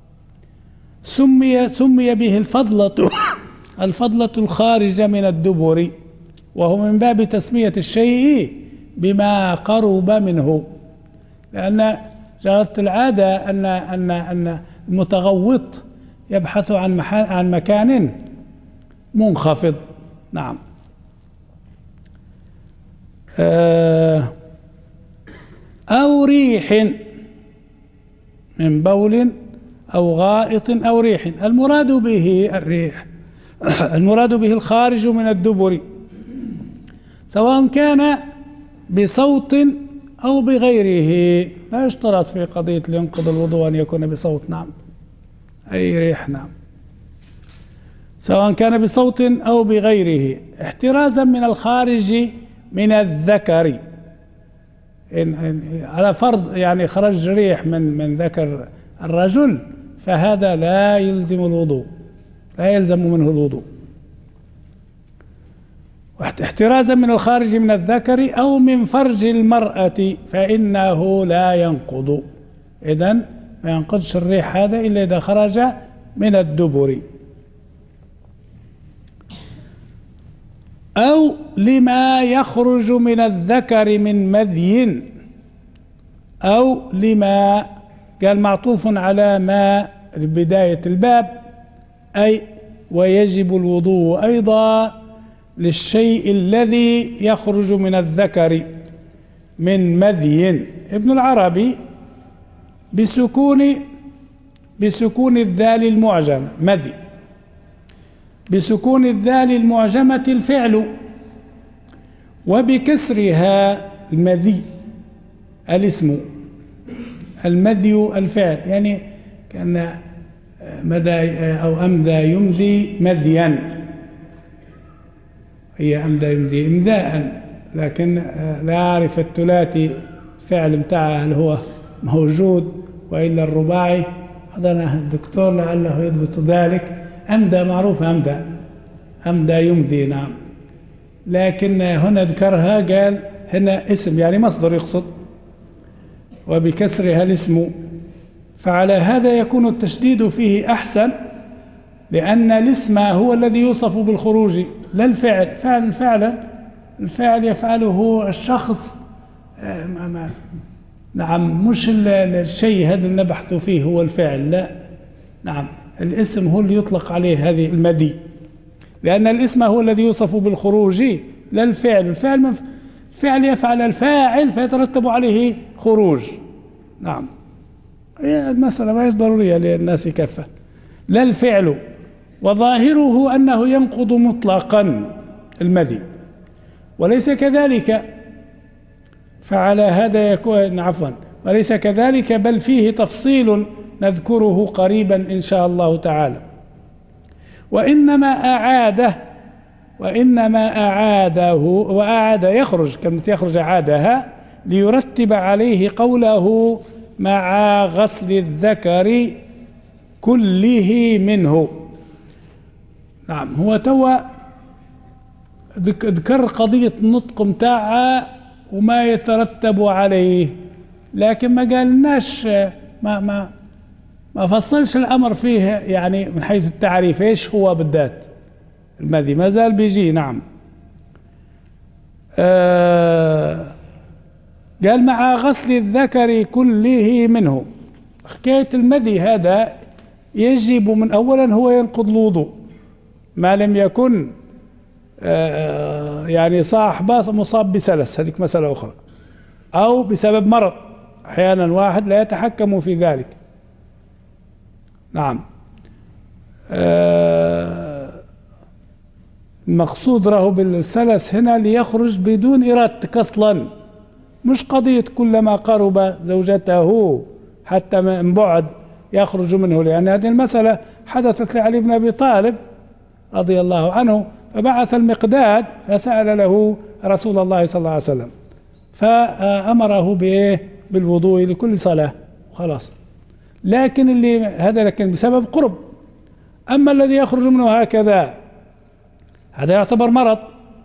سمي سمي به الفضلة الفضلة الخارجة من الدبر، وهو من باب تسمية الشيء بما قرب منه، لأن جرت العادة أن أن أن المتغوط يبحث عن عن مكان منخفض. نعم. أو ريح، من بول أو غائط أو ريح. المراد به الريح المراد به الخارج من الدبر، سواء كان بصوت أو بغيره، لا يشترط في قضية لينقض الوضوء أن يكون بصوت. نعم، أي ريح. نعم، سواء كان بصوت أو بغيره، احترازا من الخارج من الذكر. إن على فرض يعني خرج ريح من من ذكر الرجل، فهذا لا يلزم الوضوء، لا يلزم منه الوضوء. احترازا من الخارج من الذكر أو من فرج المرأة فإنه لا ينقض. إذن ما ينقضش الريح هذا إلا إذا خرج من الدبر. أو لما يخرج من الذكر من مذي، أو لما، قال معطوف على ما بداية الباب، أي ويجب الوضوء أيضا للشيء الذي يخرج من الذكر من مذي. ابن العربي بسكون بسكون الذال المعجمة مذي، بسكون الذال المعجمة الفعل، وبكسرها المذي الاسم، المذي الفعل، يعني كأن مدى أو أمدى يمدي مذيا، هي أمدى يمدي إمداء، لكن لا أعرف الثلاثي الفعل متاعه هل هو موجود وإلا الرباعي. حضرنا الدكتور لعله يضبط ذلك. أمدى معروف، أمدى أمدى يمدي. نعم، لكن هنا ذكرها قال هنا اسم يعني مصدر يقصد، وبكسرها الاسم، فعلى هذا يكون التشديد فيه أحسن، لأن الاسم هو الذي يوصف بالخروج لا الفعل. فعل فعلا الفعل يفعله الشخص، ما ما نعم، مش الشيء هذا اللي نبحث فيه هو الفعل، لا، نعم، الاسم هو اللي يطلق عليه هذه المدي، لأن الاسم هو الذي يوصف بالخروج لا الفعل. الفعل الفعل يفعل الفاعل فيترتب عليه خروج، نعم، هي المسألة ما هي ضرورية للناس كافة، لا الفعل. وظاهره أنه ينقض مطلقا المذي، وليس كذلك، فعلى هذا يكون عفوا وليس كذلك، بل فيه تفصيل نذكره قريبا إن شاء الله تعالى. وإنما أعاده وإنما أعاده وأعاد يخرج، كلمة يخرج أعادها ليرتب عليه قوله مع غسل الذكر كله منه. نعم، هو توا ذكر قضية النطق متاعها وما يترتب عليه، لكن ما قالناش، ما ما ما فصلش الأمر فيه، يعني من حيث التعريف ايش هو بالذات المذي، ما زال بيجي. نعم، آه قال مع غسل الذكر كله منه. حكاية المذي هذا يجب من أولا هو ينقض الوضوء ما لم يكن آه يعني صاحب مصاب بسلس، هذيك مسألة أخرى، أو بسبب مرض، أحيانا واحد لا يتحكم في ذلك. نعم، آه المقصود له بالسلس هنا ليخرج بدون إرادتك أصلا، مش قضية كلما قرب زوجته حتى من بعد يخرج منه، لأن هذه المسألة حدثت لعلي بن أبي طالب رضي الله عنه، فبعث المقداد فسأل له رسول الله صلى الله عليه وسلم، فأمره بإيه؟ بالوضوء لكل صلاة وخلاص. لكن اللي هذا لكن بسبب قرب. أما الذي يخرج منه هكذا هذا يعتبر مرض،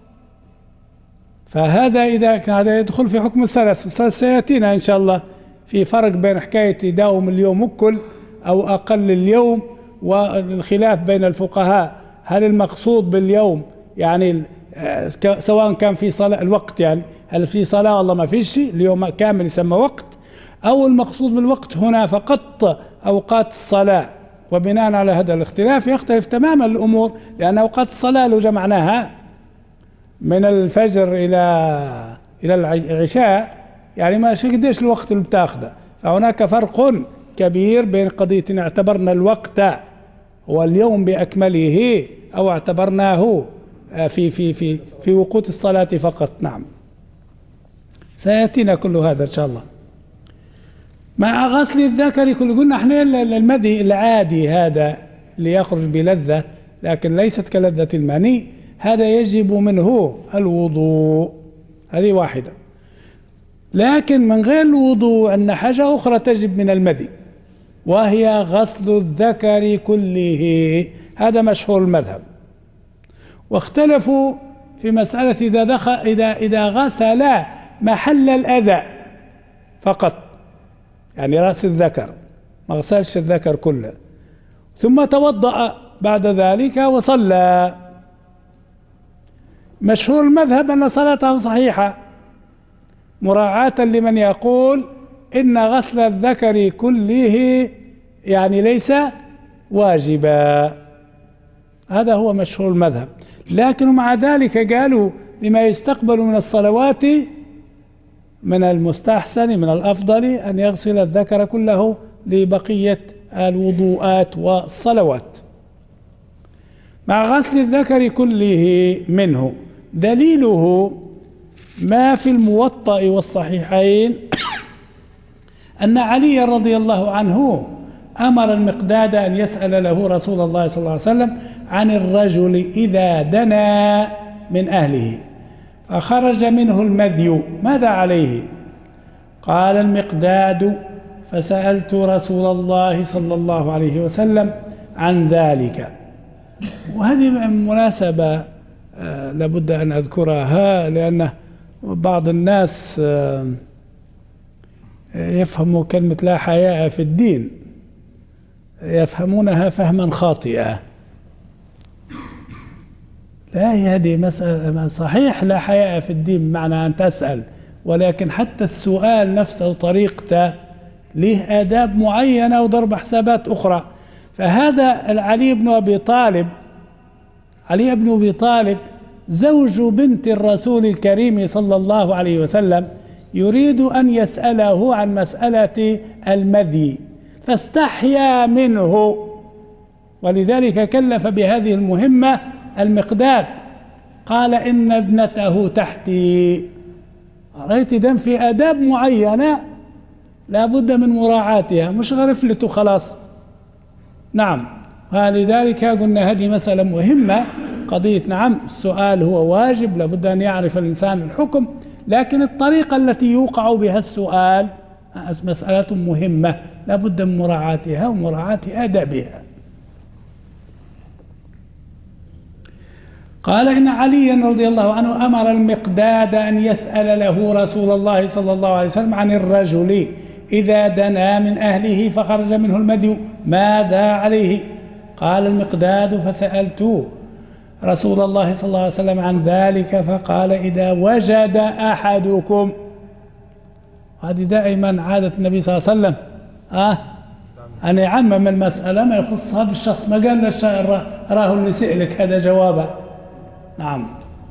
فهذا إذا كان هذا يدخل في حكم السلس، والسلس سيأتينا إن شاء الله في فرق بين حكاية يداوم اليوم أكل أو أقل اليوم، والخلاف بين الفقهاء هل المقصود باليوم يعني سواء كان في صلاة الوقت، يعني هل في صلاة والله ما فيش اليوم كامل يسمى وقت، أو المقصود بالوقت هنا فقط أوقات الصلاة. وبناء على هذا الاختلاف يختلف تماما الأمور، لأن أوقات الصلاة لو جمعناها من الفجر إلى إلى العشاء يعني ما قديش الوقت اللي بتاخده، فهناك فرق كبير بين قضية إن اعتبرنا الوقت هو اليوم بأكمله أو اعتبرناه في في في في وقوت الصلاة فقط. نعم، سيأتينا كل هذا إن شاء الله. مع غسل الذكر كل، قلنا احنا المذي العادي هذا اللي يخرج بلذة لكن ليست كلذة المني، هذا يجب منه الوضوء، هذه واحدة. لكن من غير الوضوء أن حاجة أخرى تجب من المذي، وهي غسل الذكر كله، هذا مشهور المذهب. واختلفوا في مسألة إذا دخل إذا إذا غسل محل الأذى فقط، يعني رأس الذكر، ما غسلش الذكر كله، ثم توضأ بعد ذلك وصلى، مشهور المذهب أن صلاته صحيحة، مراعاة لمن يقول إن غسل الذكر كله يعني ليس واجبا، هذا هو مشهور المذهب. لكن مع ذلك قالوا لما يستقبل من الصلوات من المستحسن من الأفضل أن يغسل الذكر كله لبقية الوضوءات والصلوات. مع غسل الذكر كله منه، دليله ما في الموطأ والصحيحين أن علي رضي الله عنه أمر المقداد أن يسأل له رسول الله صلى الله عليه وسلم عن الرجل إذا دنا من أهله فخرج منه المذي ماذا عليه؟ قال المقداد فسألت رسول الله صلى الله عليه وسلم عن ذلك. وهذه مناسبة آه لابد أن أذكرها، لأن بعض الناس يفهموا كلمة لا حياء في الدين، يفهمونها فهما خاطئا. لا، هي هذه مسألة صحيح، لا حياء في الدين بمعنى أن تسأل، ولكن حتى السؤال نفسه وطريقته له آداب معينة وضرب حسابات أخرى. فهذا علي بن أبي طالب علي بن أبي طالب زوج بنت الرسول الكريم صلى الله عليه وسلم يريد أن يسأله عن مسألة المذي، فاستحيا منه، ولذلك كلف بهذه المهمة المقداد. قال إن ابنته تحتي. رأيت إذن في آداب معينة لا بد من مراعاتها، مش غرفلته خلاص. نعم، ولذلك قلنا هذه مسألة مهمة، قضية نعم السؤال هو واجب، لابد أن يعرف الإنسان الحكم، لكن الطريقة التي يوقع بها السؤال مسألة مهمة لابد من مراعاتها ومراعاة آدابها. قال إن عليا رضي الله عنه أمر المقداد أن يسأل له رسول الله صلى الله عليه وسلم عن الرجل إذا دنا من أهله فخرج منه المدي ماذا عليه؟ قال المقداد فسألت رسول الله صلى الله عليه وسلم عن ذلك فقال إذا وجد أحدكم. هذه دائما عادة النبي صلى الله عليه وسلم آه أن يعمم المسألة، ما يخصها بالشخص، ما قال للشاعر راه اللي سألك هذا جوابه. نعم،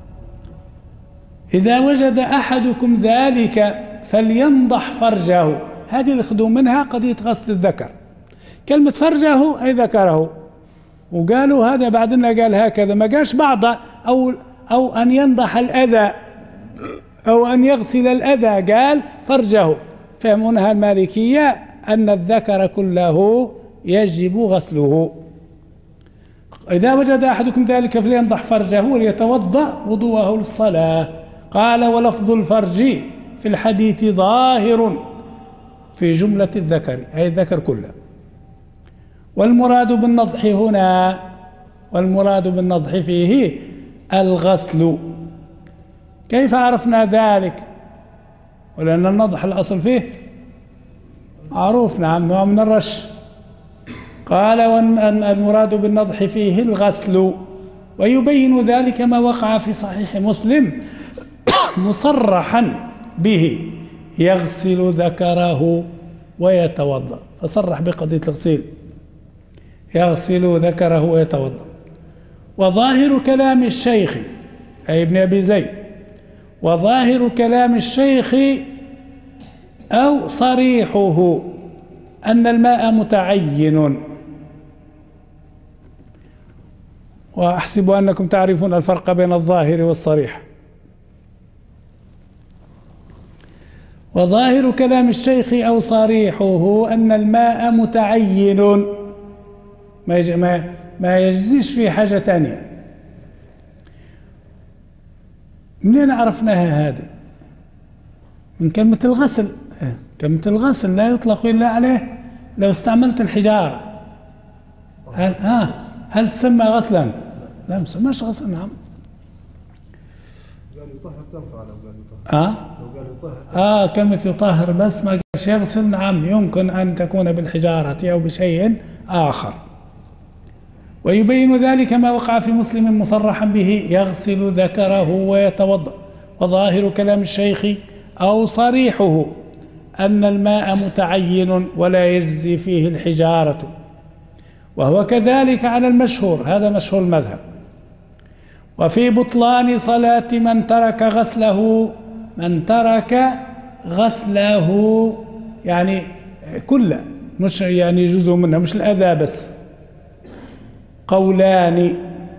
إذا وجد أحدكم ذلك فلينضح فرجه. هذه اللي خذوا منها قضية غسل الذكر. كلمة فرجه أي ذكره، وقالوا هذا بعدنا قال هكذا، ما قالش بعض أو أو أن ينضح الأذى أو أن يغسل الأذى، قال فرجه. فهمونها المالكية أن الذكر كله يجب غسله. إذا وجد أحدكم ذلك فلينضح فرجه وليتوضأ وضوءه للصلاة. قال ولفظ الفرج في الحديث ظاهر في جملة الذكر، أي الذكر كله. والمراد بالنضح هنا والمراد بالنضح فيه الغسل. كيف عرفنا ذلك؟ ولأن النضح الأصل فيه معروف، نعم، نوع من الرش. قال والمراد بالنضح فيه الغسل، ويبين ذلك ما وقع في صحيح مسلم مصرحا به يغسل ذكره ويتوضأ، فصرح بقضية الغسيل، يغسل ذكره ويتوضأ. وظاهر كلام الشيخ أي ابن أبي زيد، وظاهر كلام الشيخ أو صريحه أن الماء متعين. وأحسب أنكم تعرفون الفرق بين الظاهر والصريح. وظاهر كلام الشيخ أو صريحه أن الماء متعين، ما ما ما يجزيش فيه حاجة تانية. منين عرفناها هذه؟ من كلمة الغسل. كلمة الغسل لا يطلق إلا عليه لو استعملت الحجارة. هل ها هل تسمى غسلا؟ لا، ما تسمىش غسلا. نعم. قال يطهر تنفع لو قال يطهر. اه لو قال يطهر. اه كلمة يطهر بس ما قالش يغسل. نعم، يمكن أن تكون بالحجارة أو بشيء آخر. ويبين ذلك ما وقع في مسلم مصرحا به يغسل ذكره ويتوضأ. وظاهر كلام الشيخ أو صريحه أن الماء متعين ولا يجزي فيه الحجارة، وهو كذلك على المشهور، هذا مشهور المذهب. وفي بطلان صلاة من ترك غسله من ترك غسله يعني كله، مش يعني جزء منه، مش الأذى بس. قولان،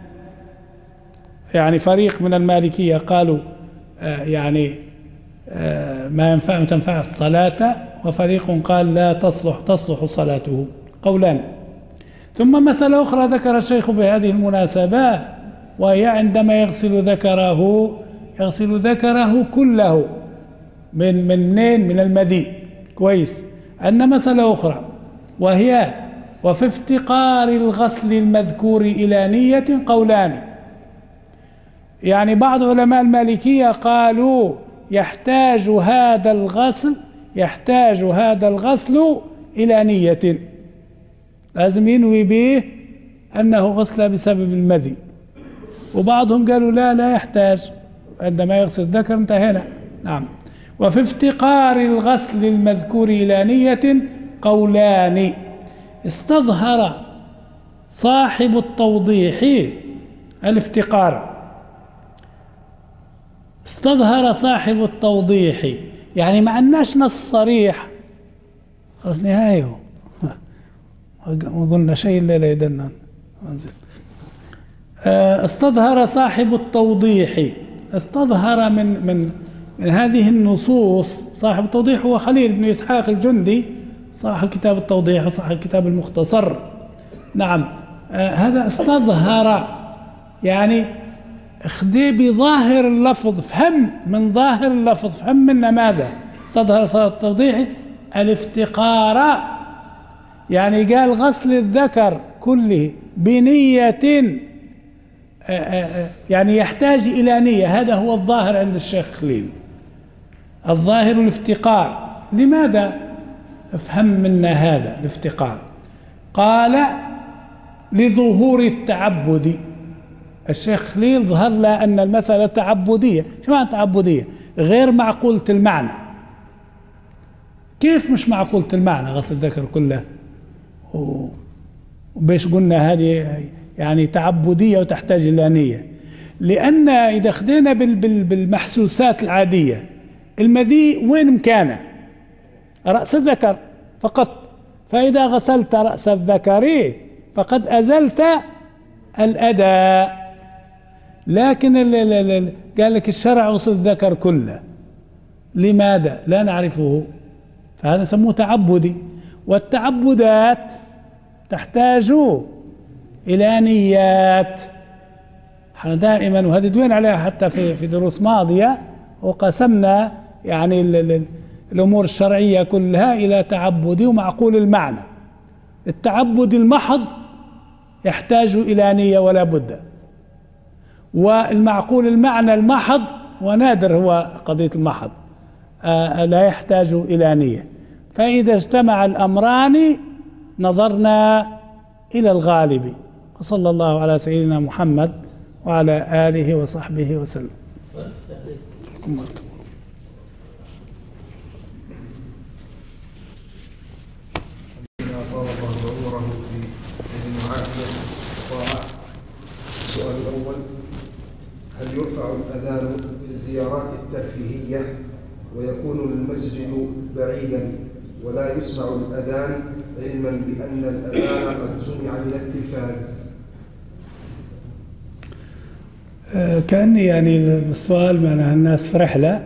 يعني فريق من المالكية قالوا آه يعني آه ما ينفع تنفع الصلاة، وفريق قال لا تصلح تصلح صلاته. قولان. ثم مسألة أخرى ذكر الشيخ بهذه المناسبة، وهي عندما يغسل ذكره يغسل ذكره كله من منين من المذي. كويس. عندنا مسألة أخرى وهي وفي افتقار الغسل المذكور إلى نية قولان. يعني بعض علماء المالكية قالوا يحتاج هذا الغسل يحتاج هذا الغسل إلى نية، لازم ينوي به أنه غسل بسبب المذي. وبعضهم قالوا لا لا يحتاج، عندما يغسل الذكر انتهينا. نعم. وفي افتقار الغسل المذكور إلى نية قولان، استظهر صاحب التوضيح الافتقار، استظهر صاحب التوضيح يعني ما عندناش نص صريح، خلاص نهاية ما قلنا شيء إلا لا يدنا. استظهر صاحب التوضيح، استظهر من من من هذه النصوص. صاحب التوضيح هو خليل بن إسحاق الجندي، صاحب كتاب التوضيح وصاحب كتاب المختصر. نعم. آه هذا استظهر يعني اخذي بظاهر اللفظ، فهم من ظاهر اللفظ، فهم منا ماذا استظهر صاحب التوضيح الافتقار، يعني قال غسل الذكر كله بنية، آه آه يعني يحتاج إلى نية. هذا هو الظاهر عند الشيخ خليل، الظاهر الافتقار. لماذا افهم منا هذا الافتقار؟ قال لظهور التعبد. الشيخ خليل ظهر له أن المسألة تعبدية. شو معنى تعبدية؟ غير معقولة المعنى. كيف مش معقولة المعنى غسل الذكر كله؟ وبيش قلنا هذه يعني تعبدية وتحتاج إلى نية؟ لأن إذا خدينا بالمحسوسات العادية، المذي وين مكانه؟ رأس الذكر فقط، فإذا غسلت رأس الذكر فقد أزلت الأذى. لكن قال لك الشرع غسل الذكر كله، لماذا؟ لا نعرفه، فهذا سموه تعبدي. والتعبدات تحتاج إلى نيات. احنا دائما وهذه دوين عليها حتى في في دروس ماضية، وقسمنا يعني ال ال الأمور الشرعية كلها إلى تعبدي ومعقول المعنى. التعبد المحض يحتاج إلى نية ولا بد، والمعقول المعنى المحض ونادر هو قضية المحض آه لا يحتاج إلى نية. فإذا اجتمع الأمران نظرنا إلى الغالب. وصلى الله على سيدنا محمد وعلى آله وصحبه وسلم. السؤال الأول: هل يرفع الأذان في الزيارات الترفيهية ويكون المسجد بعيدا ولا يسمع الأذان علما بأن الأذان قد سمع من التلفاز؟ كأني يعني السؤال معناها الناس في رحلة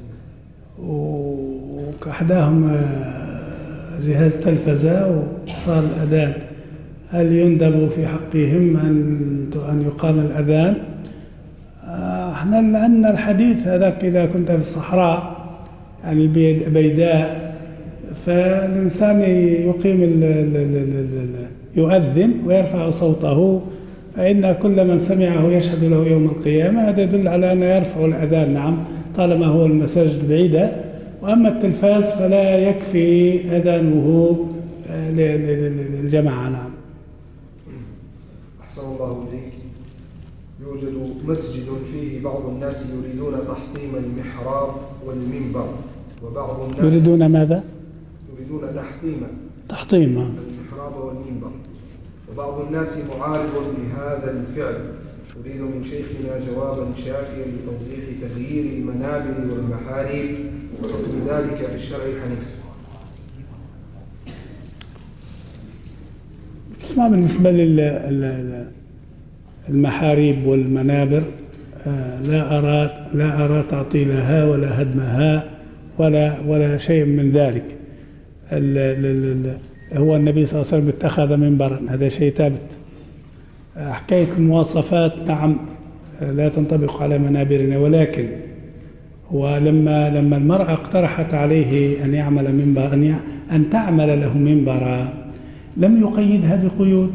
وكأحداهم جهاز تلفزة وصار الأذان، هل يندب في حقهم أن أن يقام الأذان؟ احنا عندنا الحديث هذاك إذا كنت في الصحراء يعني البيداء، فالإنسان يقيم ال ال ال ال يؤذن ويرفع صوته، فإن كل من سمعه يشهد له يوم القيامة. هذا يدل على أنه يرفع الأذان، نعم، طالما هو المساجد بعيدة. وأما التلفاز فلا يكفي أذانه للجماعة. نعم. أحسن الله إليك. يوجد مسجد فيه بعض الناس يريدون تحطيم المحراب والمنبر، وبعض الناس يريدون ماذا؟ يريدون تحطيم تحطيم المحراب والمنبر، وبعض الناس معارض لهذا الفعل. أريد من شيخنا جوابا شافيا لتوضيح تغيير المنابر والمحاريب وحكم ذلك في الشرع الحنيف. اسمع، بالنسبة للمحاريب والمنابر لا أرى لا أرى تعطيلها ولا هدمها ولا ولا شيء من ذلك. هو النبي صلى الله عليه وسلم اتخذ منبرا، هذا شيء ثابت. حكاية المواصفات نعم لا تنطبق على منابرنا، ولكن ولما لما المرأة اقترحت عليه أن يعمل منبر أن أن تعمل له منبرا لم يقيدها بقيود،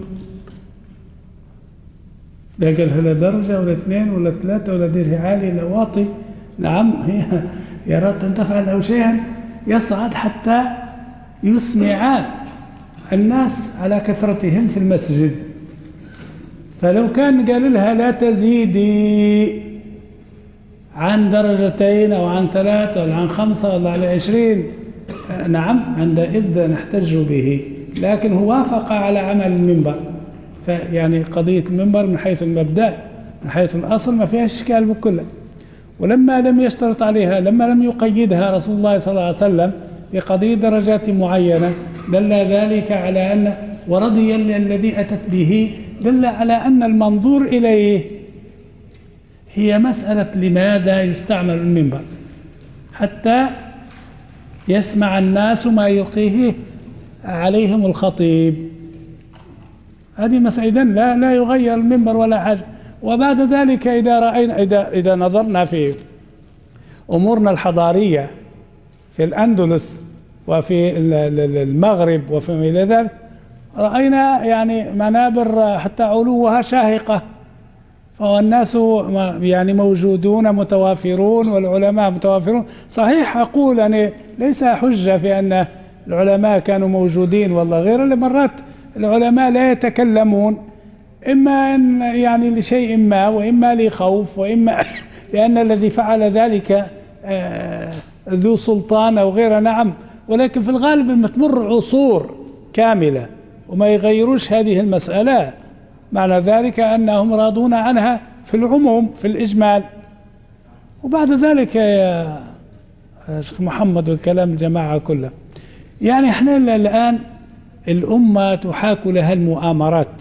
لا قالها لا درجة ولا اثنين ولا ثلاثة ولا ديرها عالي لا واطي. نعم، هي إذا أردت أن تفعل له شيئا يصعد حتى يسمع الناس على كثرتهم في المسجد. فلو كان قال لها لا تزيدي عن درجتين أو عن ثلاثة أو عن خمسة أو عن عشرين، نعم عندئذ نحتج به، لكن هو وافق على عمل المنبر. فيعني قضية المنبر من حيث المبدأ من حيث الأصل ما فيها إشكال بكله. ولما لم يشترط عليها، لما لم يقيدها رسول الله صلى الله عليه وسلم بقضية درجات معينة، دل ذلك على أن ورضي الذي أتت به، دل على أن المنظور إليه هي مسألة لماذا يستعمل المنبر، حتى يسمع الناس ما يلقيه عليهم الخطيب. هذه مسألة لا لا يغير المنبر ولا حاجة. وبعد ذلك إذا رأينا إذا إذا نظرنا في أمورنا الحضارية في الأندلس وفي المغرب وفيما إلى ذلك، رأينا يعني منابر حتى علوها شاهقة، فالناس يعني موجودون متوافرون والعلماء متوافرون. صحيح أقول أنا ليس حجة في أن العلماء كانوا موجودين والله غير، لمرات العلماء لا يتكلمون، إما أن يعني لشيء ما، وإما لخوف، وإما لأن الذي فعل ذلك ذو سلطان أو غيره. نعم، ولكن في الغالب لما تمر عصور كاملة وما يغيروش هذه المسألة، معنى ذلك أنهم راضون عنها في العموم في الإجمال. وبعد ذلك يا شيخ محمد والكلام الجماعة كله، يعني احنا الآن الأمة تحاك لها المؤامرات،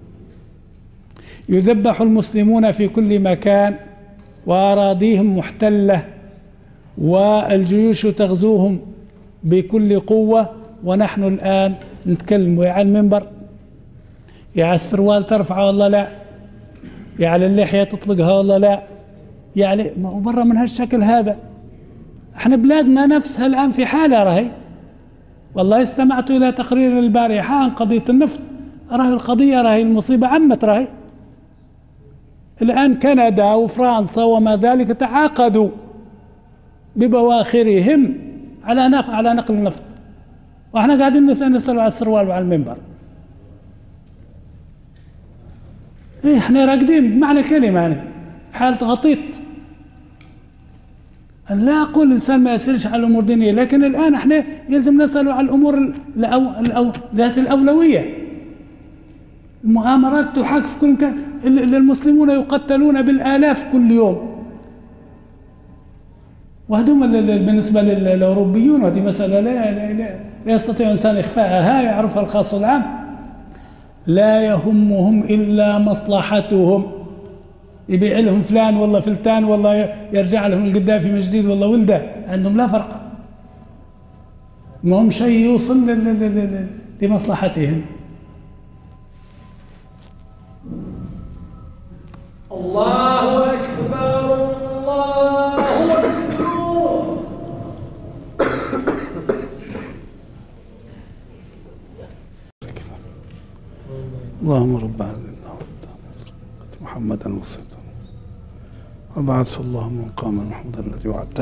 يذبح المسلمون في كل مكان وأراضيهم محتلة والجيوش تغزوهم بكل قوة، ونحن الآن نتكلم على المنبر، يا على السروال ترفعه والله لا، يا على اللحية تطلقها والله لا، يعني ما هو برا من هالشكل هذا. احنا بلادنا نفسها الآن في حالة رهي. والله استمعت إلى تقرير البارحة عن قضية النفط، راهي القضية راهي المصيبة عمت راهي. الآن كندا وفرنسا وما ذلك تعاقدوا ببواخرهم على نقل على نقل النفط، واحنا قاعدين نسأل على السروال وعلى المنبر. ايه احنا راقدين بمعنى كلمة، يعني في حالة غطيط. لا أقول الإنسان ما يسيرش على الأمور الدينية، لكن الآن احنا يلزم نسأل على الأمور الأو الأو ذات الأولوية. المؤامرات تحاك في كل مكان، المسلمون يقتلون بالآلاف كل يوم، وهذوم بالنسبة للأوروبيون وهذه مسألة لا, لا, لا, لا يستطيع إنسان إخفاءها، يعرفها الخاص والعام. لا يهمهم إلا مصلحتهم، يبيع لهم فلان والله فلتان والله يرجع لهم القذافي من جديد والله ولده، عندهم لا فرق، ما هم شيء يوصل لمصلحتهم. الله أكبر الله أكبر. اللهم رب هذه محمدا المصطفى وبعث اللهم مقاما محمودا الذي وعدته.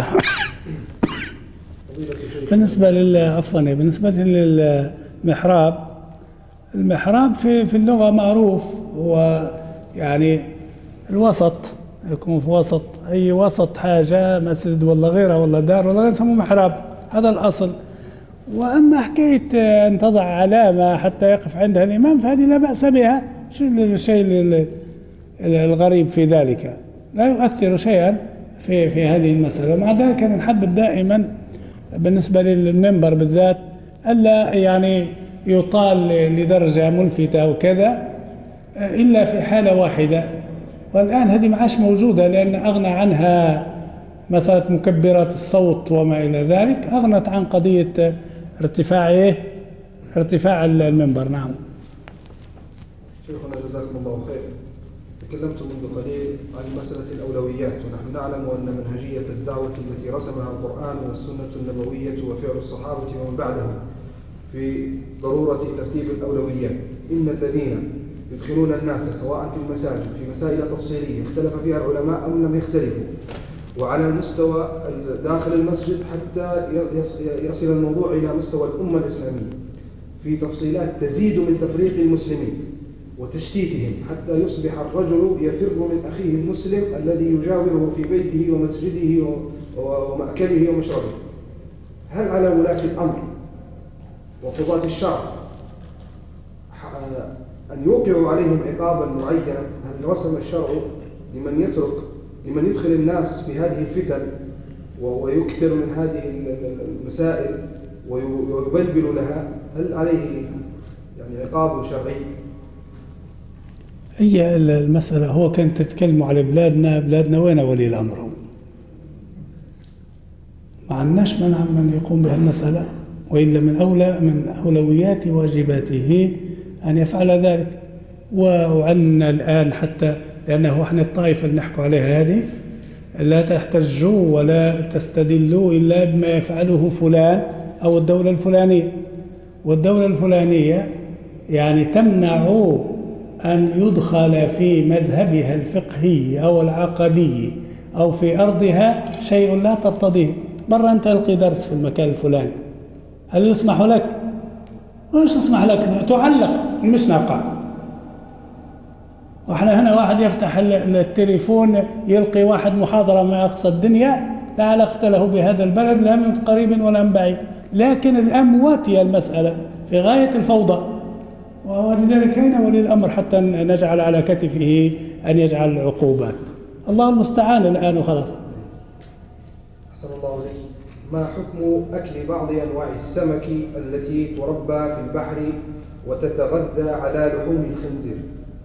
بالنسبة لل عفوا بالنسبة للمحراب، المحراب في في اللغة معروف هو يعني الوسط، يكون في وسط أي وسط حاجة، مسجد ولا غيره ولا دار ولا غيره يسموه محراب، هذا الأصل. وأما حكاية أن تضع علامة حتى يقف عندها الإمام فهذه لا بأس بها، شو الشيء الغريب في ذلك؟ لا يؤثر شيئا في في هذه المسألة. ومع ذلك نحب دائما بالنسبة للمنبر بالذات ألا يعني يطال لدرجة ملفتة وكذا إلا في حالة واحدة، والآن هذه ما عادش موجودة، لأن أغنى عنها مسألة مكبرات الصوت وما إلى ذلك، أغنت عن قضية ارتفاع إيه؟ ارتفاع المنبر. نعم. شيخنا جزاكم الله خير، تكلمت منذ قليل عن مسألة الأولويات، ونحن نعلم أن منهجية الدعوة التي رسمها القرآن والسنة النبوية وفعل الصحابة ومن بعدهم في ضرورة ترتيب الأولويات. إن الذين يدخلون الناس سواء في المساجد في مسائل تفصيلية اختلف فيها العلماء أم لم يختلفوا، وعلى المستوى داخل المسجد حتى يصل الموضوع إلى مستوى الأمة الإسلامية في تفصيلات تزيد من تفريق المسلمين وتشتيتهم حتى يصبح الرجل يفر من أخيه المسلم الذي يجاوره في بيته ومسجده ومأكله ومشربه. هل على ولاة الأمر وقضاة الشرع أن يوقعوا عليهم عقابا معينا؟ هل رسم الشرع لمن يترك لمن يدخل الناس في هذه الفتن ويكثر من هذه المسائل ويبلبل لها، هل عليه يعني عقاب شرعي؟ هي المسألة هو كانت تتكلموا على بلادنا بلادنا وين ولي الأمر هو؟ ما عندناش منع من يقوم بهالمسألة، وإلا من أولى من أولويات واجباته أن يفعل ذلك. وعندنا الآن حتى لأنه احنا الطائفة اللي نحكوا عليها هذه لا تحتجوا ولا تستدلوا إلا بما يفعله فلان أو الدولة الفلانية، والدولة الفلانية يعني تمنع أن يدخل في مذهبها الفقهي أو العقدي أو في أرضها شيء لا ترتضيه. مرة أنت تلقي درس في المكان الفلاني، هل يسمح لك؟ وش يسمح لك؟ تعلق مش نقع. وإحنا هنا واحد يفتح التليفون يلقي واحد محاضرة من أقصى الدنيا لا علاقة له بهذا البلد لا من قريب ولا من بعيد، لكن الآن مواتية المسألة في غاية الفوضى، ولذلك أين ولي الأمر حتى نجعل على كتفه أن يجعل العقوبات؟ الله المستعان الآن وخلاص. أحسن الله عليك. ما حكم أكل بعض أنواع السمك التي تربى في البحر وتتغذى على لحوم الخنزير؟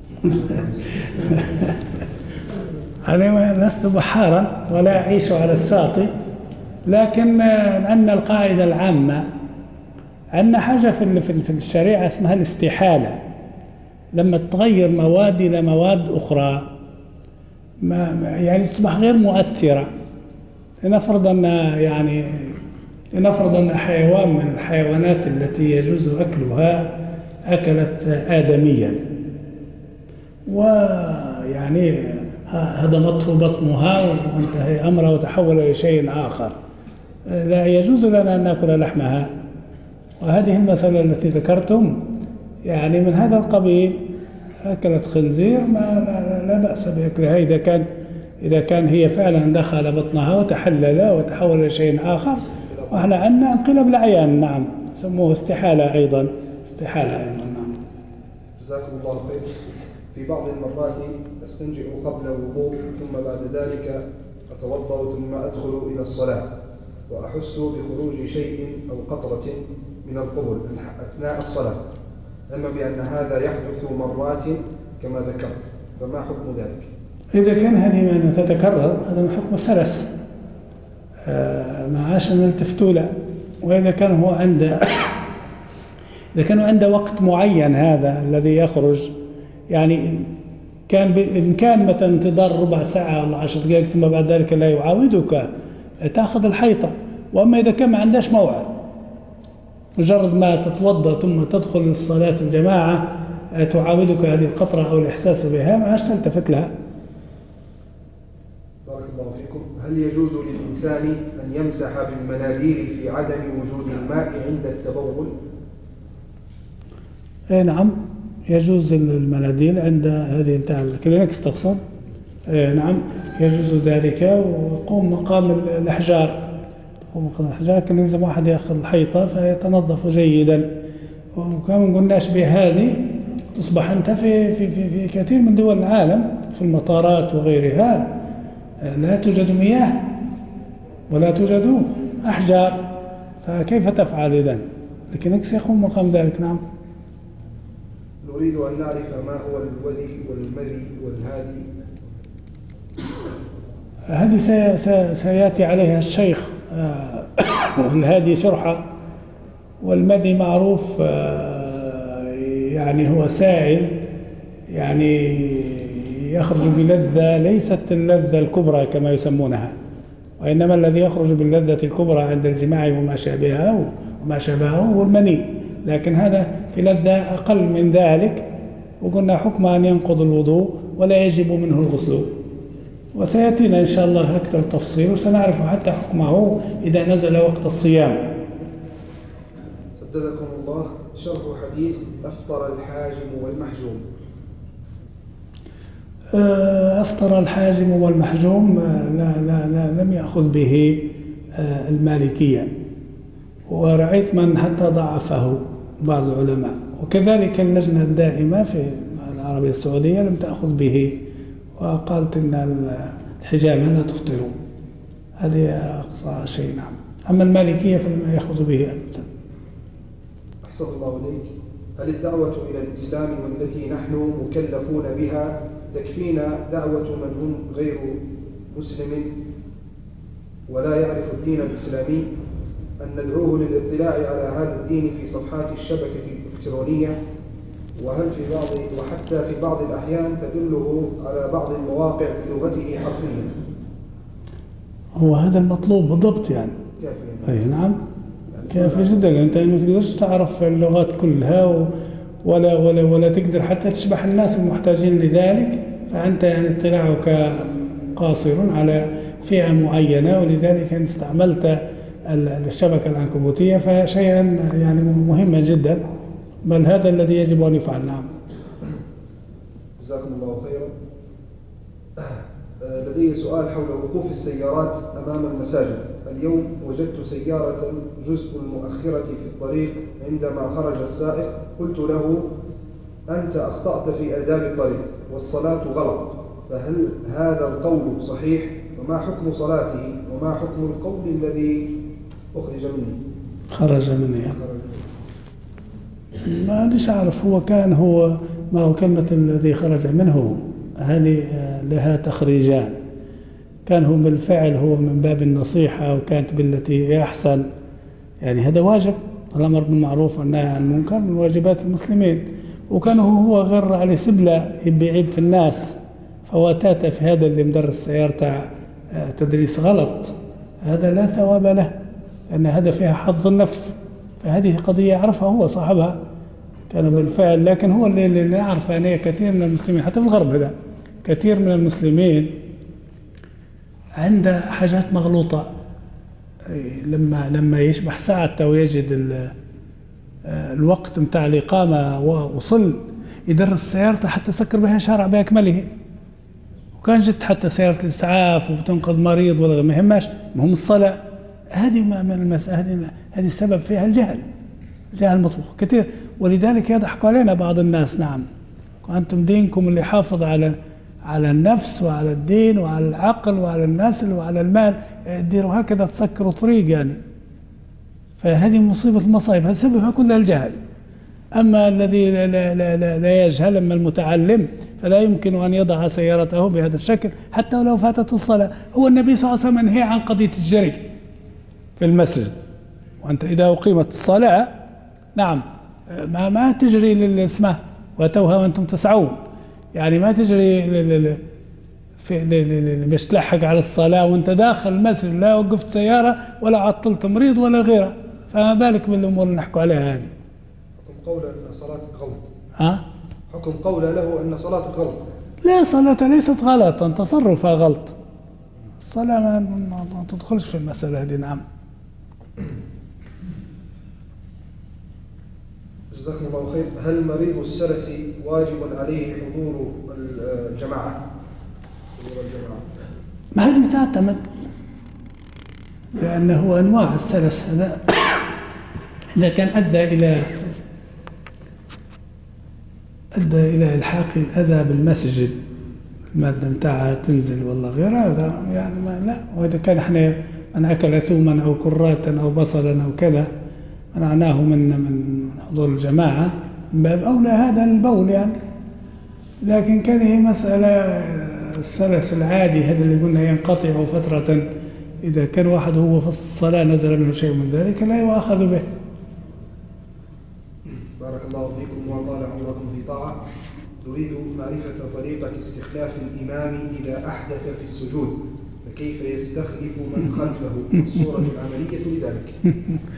أنا لست بحارا ولا أعيش على الشاطئ، لكن عندنا القاعدة العامة، عندنا حاجة في في الشريعة اسمها الاستحالة، لما تغير مواد إلى مواد أخرى ما يعني تصبح غير مؤثرة. لنفرض أن يعني لنفرض أن حيوان من الحيوانات التي يجوز أكلها أكلت آدميا ويعني هدمته بطنها وانتهى أمرها وتحول إلى شيء آخر، لا يجوز لنا أن نأكل لحمها. وهذه المسألة التي ذكرتم يعني من هذا القبيل، أكلت خنزير ما لا, لا بأس بأكلها إذا كان إذا كان هي فعلا دخل بطنها وتحلل وتحول إلى شيء آخر. وإحنا عندنا انقلاب العيان، نعم، سموه استحالة أيضا، استحالة أيضا، نعم. جزاكم الله خير. في بعض المرات أستنجئ قبل الوضوء ثم بعد ذلك أتوضأ ثم أدخل إلى الصلاة وأحس بخروج شيء أو قطرة من القبل أثناء الصلاة، علما بأن هذا يحدث مرات كما ذكرت، فما حكم ذلك؟ إذا كان هذه من تتكرر هذا من حكم السلس معاش من التفتولة. وإذا كان هو عنده إذا كان عنده وقت معين هذا الذي يخرج، يعني كان بإمكان مثلا انتظار ربع ساعة ولا عشر دقائق ثم بعد ذلك لا يعاودك تأخذ الحيطة. وأما إذا كان ما عندهش موعد، مجرد ما تتوضأ ثم تدخل للصلاة الجماعة تعاودك هذه القطرة أو الإحساس بها، ما عادش تلتفت لها. بارك الله فيكم. هل يجوز للإنسان أن يمسح بالمناديل في عدم وجود الماء عند التبول؟ اي نعم، يجوز المناديل عند هذه انتهى الكلينكس تقصد. اي نعم يجوز ذلك، ويقوم مقام الأحجار، تقوم مقام الأحجار. كان لازم واحد يأخذ الحيطة فيتنظف جيدا. وكما قلناش بهذه تصبح أنت في, في, في, في كثير من دول العالم في المطارات وغيرها لا توجد مياه ولا توجد أحجار، فكيف تفعل إذن؟ الكلينكس يقوم مقام ذلك. نعم. نريد أن نعرف ما هو الودي والمذي والهادي. هذه سيأتي عليها الشيخ. والهادي شرحة، والمذي معروف يعني هو سائل يعني يخرج بلذة ليست اللذة الكبرى كما يسمونها، وإنما الذي يخرج باللذة الكبرى عند الجماع وما شابهه وما شابهه هو المني، لكن هذا في لذة أقل من ذلك. وقلنا حكم أن ينقض الوضوء ولا يجب منه الغسل. وسيأتينا إن شاء الله أكثر تفصيل وسنعرف حتى حكمه إذا نزل وقت الصيام. سددكم الله. شرح حديث أفطر الحاجم والمحجوم. أفطر الحاجم والمحجوم لا لا لا لم يأخذ به المالكية، ورأيت من حتى ضعفه بعض العلماء، وكذلك اللجنة الدائمة في العربية السعودية لم تأخذ به وقالت إن الحجامة لا تفطر، هذه أقصى شيء. نعم. أما المالكية فلم يأخذ به أبدا. أحسن الله إليك. هل الدعوة إلى الإسلام والتي نحن مكلفون بها تكفينا دعوة من هم غير مسلم ولا يعرف الدين الإسلامي أن ندعوه للاطلاع على هذا الدين في صفحات الشبكة الإلكترونية؟ وهل في بعض وحتى في بعض الأحيان تدله على بعض المواقع بلغته حرفيا؟ هو هذا المطلوب بالضبط يعني. كافي. أي نعم. كافي جدا. أنت ما تقدرش تعرف اللغات كلها ولا ولا ولا تقدر حتى تشبح الناس المحتاجين لذلك، فأنت يعني اطلاعك قاصر على فئة معينة، ولذلك أنت استعملت الشبكة العنكبوتية فشيئا يعني مهما جدا، بل هذا الذي يجب أن يفعل. نعم. جزاكم الله خيرا. لدي سؤال حول وقوف السيارات أمام المساجد. اليوم وجدت سيارة جزء المؤخرة في الطريق، عندما خرج السائق قلت له: أنت أخطأت في آداب الطريق والصلاة غلط، فهل هذا القول صحيح؟ وما حكم صلاته؟ وما حكم القول الذي أخرج منه؟ خرج منه يعني. ما ليش أعرف، هو كان هو ما هو كلمة الذي خرج منه هذه لها تخريجان. كان هو بالفعل هو من باب النصيحة وكانت بالتي هي أحسن، يعني هذا واجب، الأمر بالمعروف والنهي عن المنكر من واجبات المسلمين، وكان هو غير على سبلة يبيعيب في الناس، فواتاته في هذا اللي مدرس سيارته تدريس غلط، هذا لا ثواب له، لأن هذا فيها حظ النفس، فهذه قضية يعرفها هو صاحبها كانوا بالفعل. لكن هو اللي, اللي نعرف أن كثير من المسلمين حتى في الغرب هذا كثير من المسلمين عنده حاجات مغلوطة، لما لما يشبح ساعته ويجد الوقت متاع الإقامة ووصل يدرس سيارته حتى سكر بها شارع بأكمله، وكان جت حتى سيارة الإسعاف وبتنقذ مريض ولا ما يهمش، مهم الصلاة. هذه من المسألة، هذه هذه السبب فيها الجهل، جهل مطبوخ كثير، ولذلك يضحك علينا بعض الناس. نعم. وأنتم دينكم اللي حافظ على على النفس وعلى الدين وعلى العقل وعلى النسل وعلى المال، ديروا هكذا تسكروا طريق يعني. فهذه مصيبة المصائب، هذا سببها كلها الجهل. أما الذي لا, لا, لا, لا, لا يجهل، أما المتعلم فلا يمكن أن يضع سيارته بهذا الشكل حتى ولو فاتته الصلاة. هو النبي صلى الله عليه وسلم نهى عن قضية الجري في المسجد، وأنت إذا أقيمت الصلاة نعم ما ما تجري للاسمه وتوها وأنتم تسعون، يعني ما تجري في باش تلحق على الصلاة وأنت داخل المسجد، لا وقفت سيارة ولا عطلت مريض ولا غيره، فما بالك بالأمور اللي نحكوا عليها هذه. حكم قوله أن صلاتك غلط. ها؟ حكم قوله له أن صلاتك غلط. لا، صلاة ليست غلطا، تصرفها غلط. الصلاة ما, ما تدخلش في المسألة هذه. نعم. جزاكم الله خير. هل مريض السلس واجب عليه حضور الجماعة؟ حضور الجماعة. ما هذه تعتمد، لأنه أنواع السلس هذا إذا كان أدى إلى أدى إلى إلحاق الأذى بالمسجد، المادة متاعها تنزل والله غيرها، هذا يعني ما لا. وإذا كان إحنا من أكل ثوما أو كراتا أو بصلا أو كذا منعناه من من حضور الجماعة، من باب أولى هذا البول يعني. لكن كان هي مسألة السلس العادي هذا اللي قلنا ينقطع فترة، إذا كان واحد هو في الصلاة نزل منه شيء من ذلك لا يؤاخذ به. بارك الله فيكم وطال عمركم في طاعة. نريد معرفة طريقة استخلاف الإمام إذا أحدث في السجود، فكيف يستخلف من خلفه؟ الصورة العملية لذلك.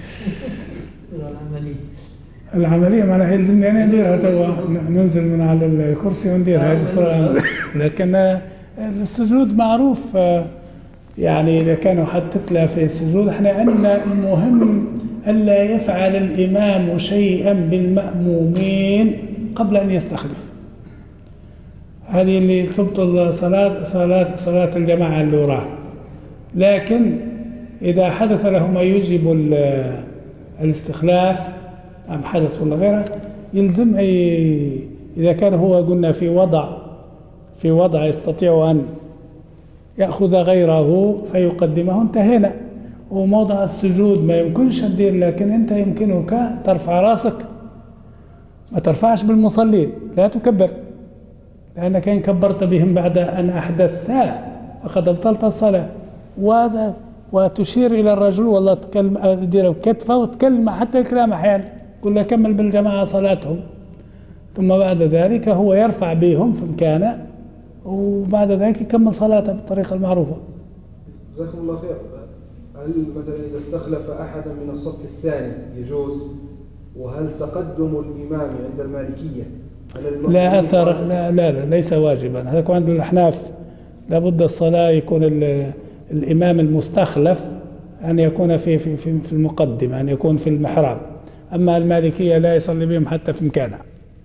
العملية معناها يلزمني أنا نديرها توا، ننزل من على الكرسي وندير هذه الصورة العملية. لكن السجود معروف، يعني إذا كانوا حتى في السجود احنا عندنا المهم ألا يفعل الإمام شيئا بالمأمومين قبل أن يستخلف. هذه اللي تبطل صلاة صلاة صلاة الجماعة اللي وراه. لكن إذا حدث له ما يجب الاستخلاف أم حدث ولا غيره، يلزم إذا كان هو قلنا في وضع في وضع يستطيع أن يأخذ غيره فيقدمه، انتهينا. وموضع السجود ما يمكنش تدير، لكن أنت يمكنك ترفع راسك، ما ترفعش بالمصلين، لا تكبر، لأنك إن كبرت بهم بعد أن أحدثتا فقد أبطلت الصلاة. وهذا وتشير إلى الرجل والله تكلم تدير بكتفه وتكلم حتى كلام أحيانا، قل له كمل بالجماعة صلاتهم، ثم بعد ذلك هو يرفع بهم في مكانه، وبعد ذلك يكمل صلاته بالطريقة المعروفة. جزاكم الله خير. هل مثلا إذا استخلف أحدا من الصف الثاني يجوز؟ وهل تقدم الإمام عند المالكية على المأموم لا أثر؟ لا, لا لا ليس واجبا. هذا عند الأحناف لابد الصلاة يكون الإمام المستخلف أن يكون في في في المقدمة، أن يكون في المحراب. أما المالكية لا يصلي بهم حتى في مكانه.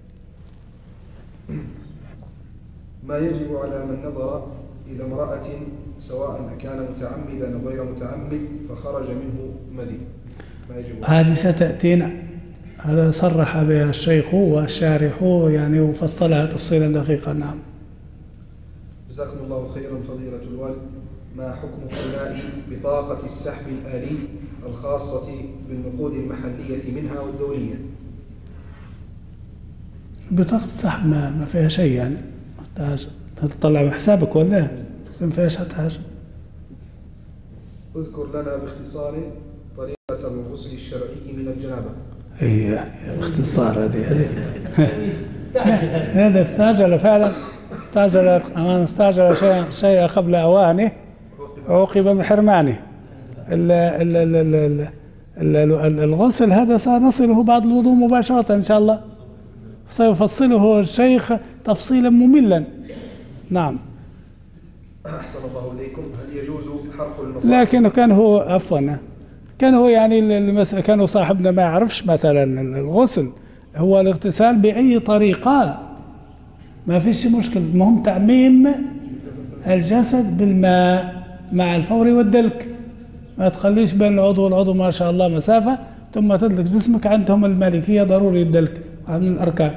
ما يجب على من نظر إلى امرأة سواء كان متعمدا أو غير متعمد فخرج منه مذي، ما يجب؟ هذه ستأتينا، هذا صرح بها الشيخ والشارح يعني وفصلها تفصيلا دقيقا. نعم. جزاكم الله خيرا فضيلة الوالد. ما حكم اقتناء بطاقة السحب الآلي الخاصة بالنقود المحلية منها والدولية؟ بطاقة السحب ما, ما فيها شيء، يعني تطلع بحسابك ولا ما فيهاش حتى حاجة. اذكر لنا باختصار طريقة الغسل الشرعي من الجنابة. اي باختصار هذه هذه هذا استعجل فعلا، استعجل أمان استعجل شيء شيء قبل أوانه عوقب بحرمانه. ال ال ال ال ال الغسل هذا سنصله بعد الوضوء مباشرة إن شاء الله، سيفصله الشيخ تفصيلا مملا. نعم. أحسن الله إليكم. هل يجوز حرق المصاحف؟ لكن كان هو عفوا كان هو يعني المس... كانوا صاحبنا ما يعرفش مثلا الغسل هو الاغتسال بأي طريقة، ما فيش مشكلة، المهم تعميم الجسد بالماء مع الفور والدلك، ما تخليش بين العضو والعضو ما شاء الله مسافة ثم تدلك جسمك. عندهم المالكية ضروري الدلك من الأركان.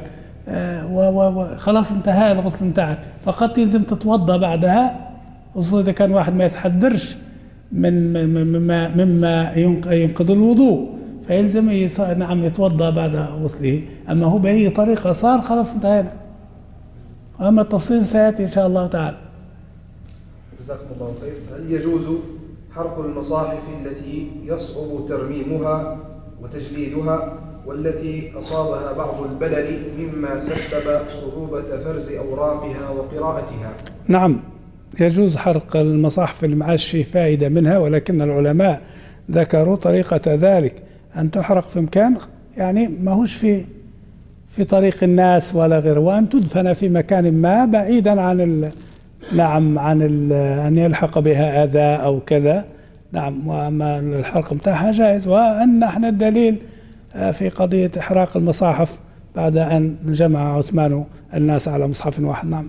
وخلاص انتهى الغسل بتاعك، فقط يلزم تتوضا بعدها، خصوصا اذا كان واحد ما يتحذرش من مما مما ينقض الوضوء فيلزم نعم يتوضا بعد غسله. اما هو باي طريقه صار خلاص انتهينا، اما التفصيل سياتي ان شاء الله تعالى. جزاكم الله خير. هل يجوز حرق المصاحف التي يصعب ترميمها وتجليدها والتي أصابها بعض البلل مما سبب صعوبة فرز أوراقها وقراءتها؟ نعم يجوز حرق المصاحف اللي معاش فيه فائدة منها، ولكن العلماء ذكروا طريقة ذلك أن تحرق في مكان يعني ما هوش في في طريق الناس ولا غيره، وأن تدفن في مكان ما بعيدا عن ال نعم عن ال أن يلحق بها أذى أو كذا. نعم. وأما الحرق متاعها جائز، وأن احنا الدليل في قضية إحراق المصاحف بعد أن جمع عثمان الناس على مصحف واحد. نعم.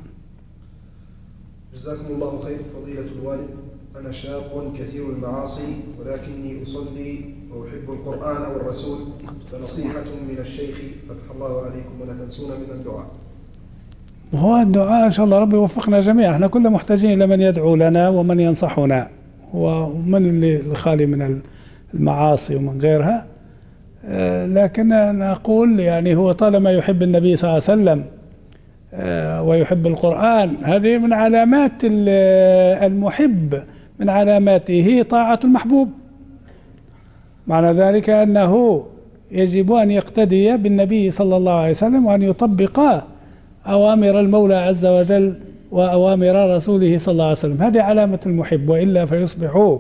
جزاكم الله خير فضيلة الوالد. أنا شاب كثير المعاصي ولكني أصلي وأحب القرآن والرسول، فنصيحة من الشيخ فتح الله عليكم ولا تنسونا من الدعاء. هو الدعاء إن شاء الله ربي يوفقنا جميعا، احنا كلنا محتاجين لمن يدعو لنا ومن ينصحنا، ومن اللي خالي من المعاصي ومن غيرها. لكن أنا أقول يعني هو طالما يحب النبي صلى الله عليه وسلم ويحب القرآن، هذه من علامات المحب، من علاماته طاعة المحبوب. معنى ذلك أنه يجب أن يقتدي بالنبي صلى الله عليه وسلم وأن يطبق أوامر المولى عز وجل وأوامر رسوله صلى الله عليه وسلم. هذه علامة المحب، وإلا فيصبح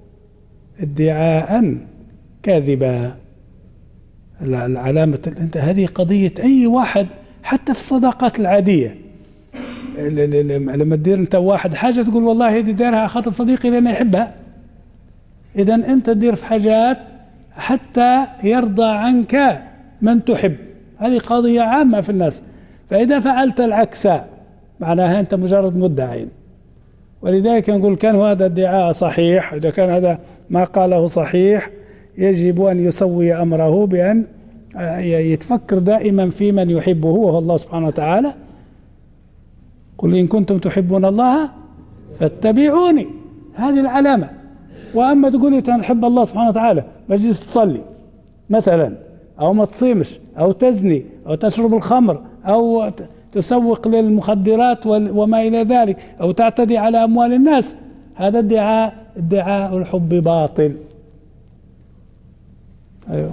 ادعاء كاذبا. العلامة انت هذه قضية أي واحد حتى في الصداقات العادية، لما تدير انت واحد حاجة تقول والله هذه دارها خاطر صديقي لأنه يحبها. إذا أنت تدير في حاجات حتى يرضى عنك من تحب، هذه قضية عامة في الناس. فإذا فعلت العكس معناها أنت مجرد مدعي. ولذلك نقول كان هذا الادعاء صحيح، إذا كان هذا ما قاله صحيح يجب أن يسوي أمره بأن يتفكر دائما في من يحبه وهو الله سبحانه وتعالى. قل إن كنتم تحبون الله فاتبعوني، هذه العلامة. وأما تقول أنت نحب الله سبحانه وتعالى بجلس تصلي مثلا، أو ما تصيمش، أو تزني، أو تشرب الخمر، أو تسوق للمخدرات وما إلى ذلك، أو تعتدي على أموال الناس، هذا ادعاء ادعاء الحب باطل. أيوه.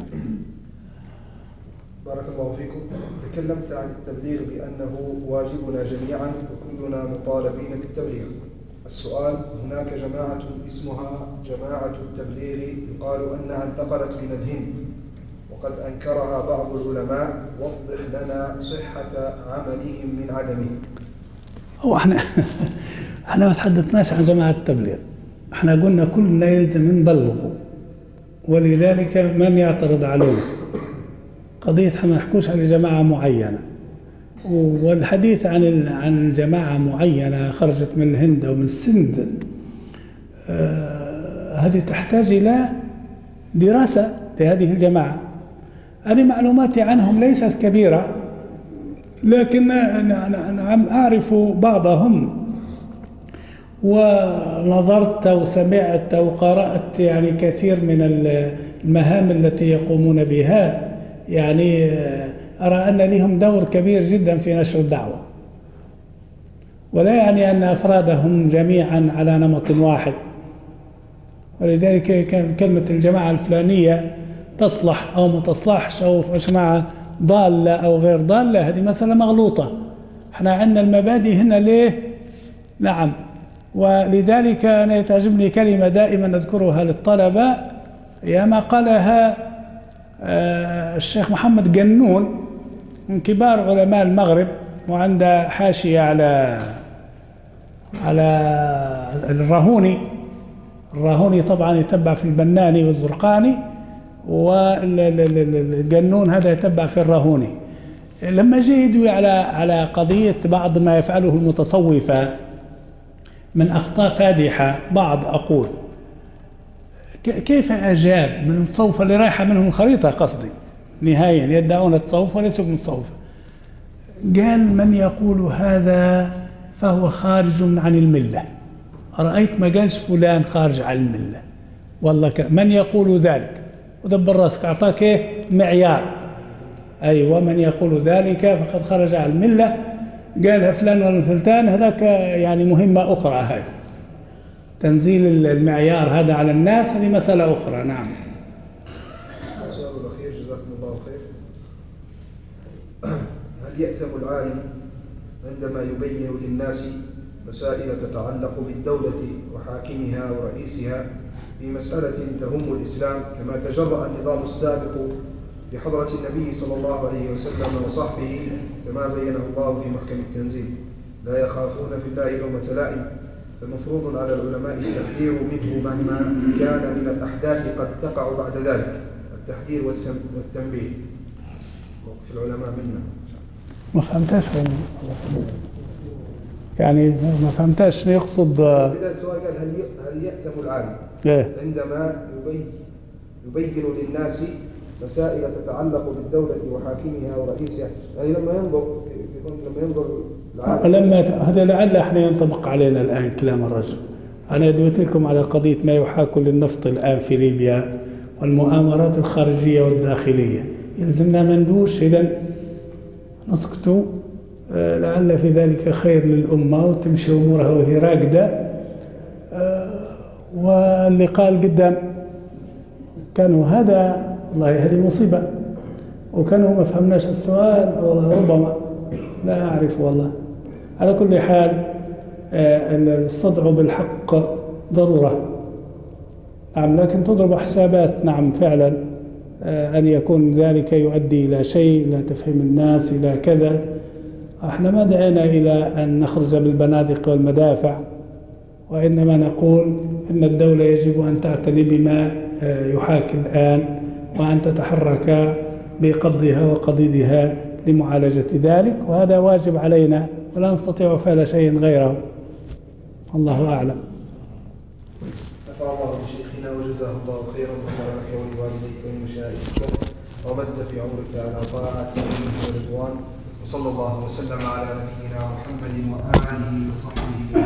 بارك الله فيكم. تكلمت عن التبليغ بأنه واجبنا جميعا وكلنا مطالبين بالتبليغ. السؤال: هناك جماعة اسمها جماعة التبليغ يقال أنها انتقلت من الهند وقد أنكرها بعض العلماء، وضح لنا صحة عملهم من عدمه. هو احنا احنا ما تحدثناش عن جماعة التبليغ، احنا قلنا كلنا يلزم نبلغه، ولذلك من يعترض علينا قضية ما نحكوش على جماعة معينة. والحديث عن عن جماعة معينة خرجت من الهند أو من السند، آه هذه تحتاج إلى دراسة لهذه الجماعة. أنا معلوماتي عنهم ليست كبيرة، لكن أنا, أنا أعرف بعضهم ونظرت وسمعت وقرأت يعني كثير من المهام التي يقومون بها. يعني أرى أن لهم دور كبير جدا في نشر الدعوة، ولا يعني أن أفرادهم جميعا على نمط واحد. ولذلك كان كلمة الجماعة الفلانية تصلح أو ما تصلحش، أو جماعة ضالة أو غير ضالة، هذه مسألة مغلوطة. احنا عندنا المبادئ هنا ليه؟ نعم. ولذلك أنا تعجبني كلمة دائما أذكرها للطلبة، هي ما قالها الشيخ محمد جنون من كبار علماء المغرب، وعنده حاشية على على الرهوني. الرهوني طبعا يتبع في البناني والزرقاني، والجنون هذا يتبع في الرهوني. لما جاء يدوي على على قضية بعض ما يفعله المتصوفة من أخطاء فادحة، بعض أقول كيف أجاب من المتصوفة اللي رايحة منهم الخريطة قصدي نهائيا، يدعون التصوف وليسوا من التصوف. قال: من يقول هذا فهو خارج عن الملة. رأيت ما قالش فلان خارج عن الملة، والله من يقول ذلك، ودبر راسك، أعطاك إيه معيار. أيوة، من يقول ذلك فقد خرج عن الملة. قالها فلان ولا فلتان، هذاك يعني مهمة أخرى. هذه تنزيل المعيار هذا على الناس، هذه مسألة أخرى. نعم. السؤال الأخير، جزاكم الله خير. هل يأثم العالم عندما يبين للناس مسائل تتعلق بالدولة وحاكمها ورئيسها في مسألة تهم الإسلام، كما تجرأ النظام السابق بحضرة النبي صلى الله عليه وسلم وصحبه كما بينه الله في محكم التنزيل: لا يخافون في الله لومة لائم؟ فمفروض على العلماء التحذير منه مهما كان من الأحداث قد تقع بعد ذلك، التحذير والتنبيه. موقف العلماء منا. ما فهمتاش يعني ما فهمتاش يقصد. بداية السؤال قال: هل هل يأثم العالم عندما يبين يبين للناس مسائل تتعلق بالدولة وحاكمها ورئيسها؟ يعني لما ينظر لما ينظر لما هذا لعل احنا ينطبق علينا الآن كلام الرجل. أنا دويت لكم على قضية ما يحاك للنفط الآن في ليبيا والمؤامرات الخارجية والداخلية. يلزمنا ما ندورش، إذن نسكتوا، لعل في ذلك خير للأمة وتمشي أمورها وهي راقدة. واللي قال قدام كانوا هذا والله هذه مصيبة، وكانوا ما فهمناش السؤال، والله ربما لا أعرف والله. على كل حال الصدع بالحق ضرورة، نعم، لكن تضرب حسابات. نعم فعلا، أن يكون ذلك يؤدي إلى شيء، إلى تفهيم الناس، إلى كذا، احنا ما دعينا إلى أن نخرج بالبنادق والمدافع، وإنما نقول إن الدولة يجب أن تعتني بما يحاكي الآن، وأن تتحرك بقضها وقضيدها لمعالجة ذلك، وهذا واجب علينا ولا نستطيع فعل شيء غيره. الله أعلم. نفع الله بشيخنا وجزاه الله خيرا، وغفر لك ولوالديك ولمشايخك ومد في عمرك على طاعة ورضوان، وصلى الله وسلم على نبينا محمد وآله وصحبه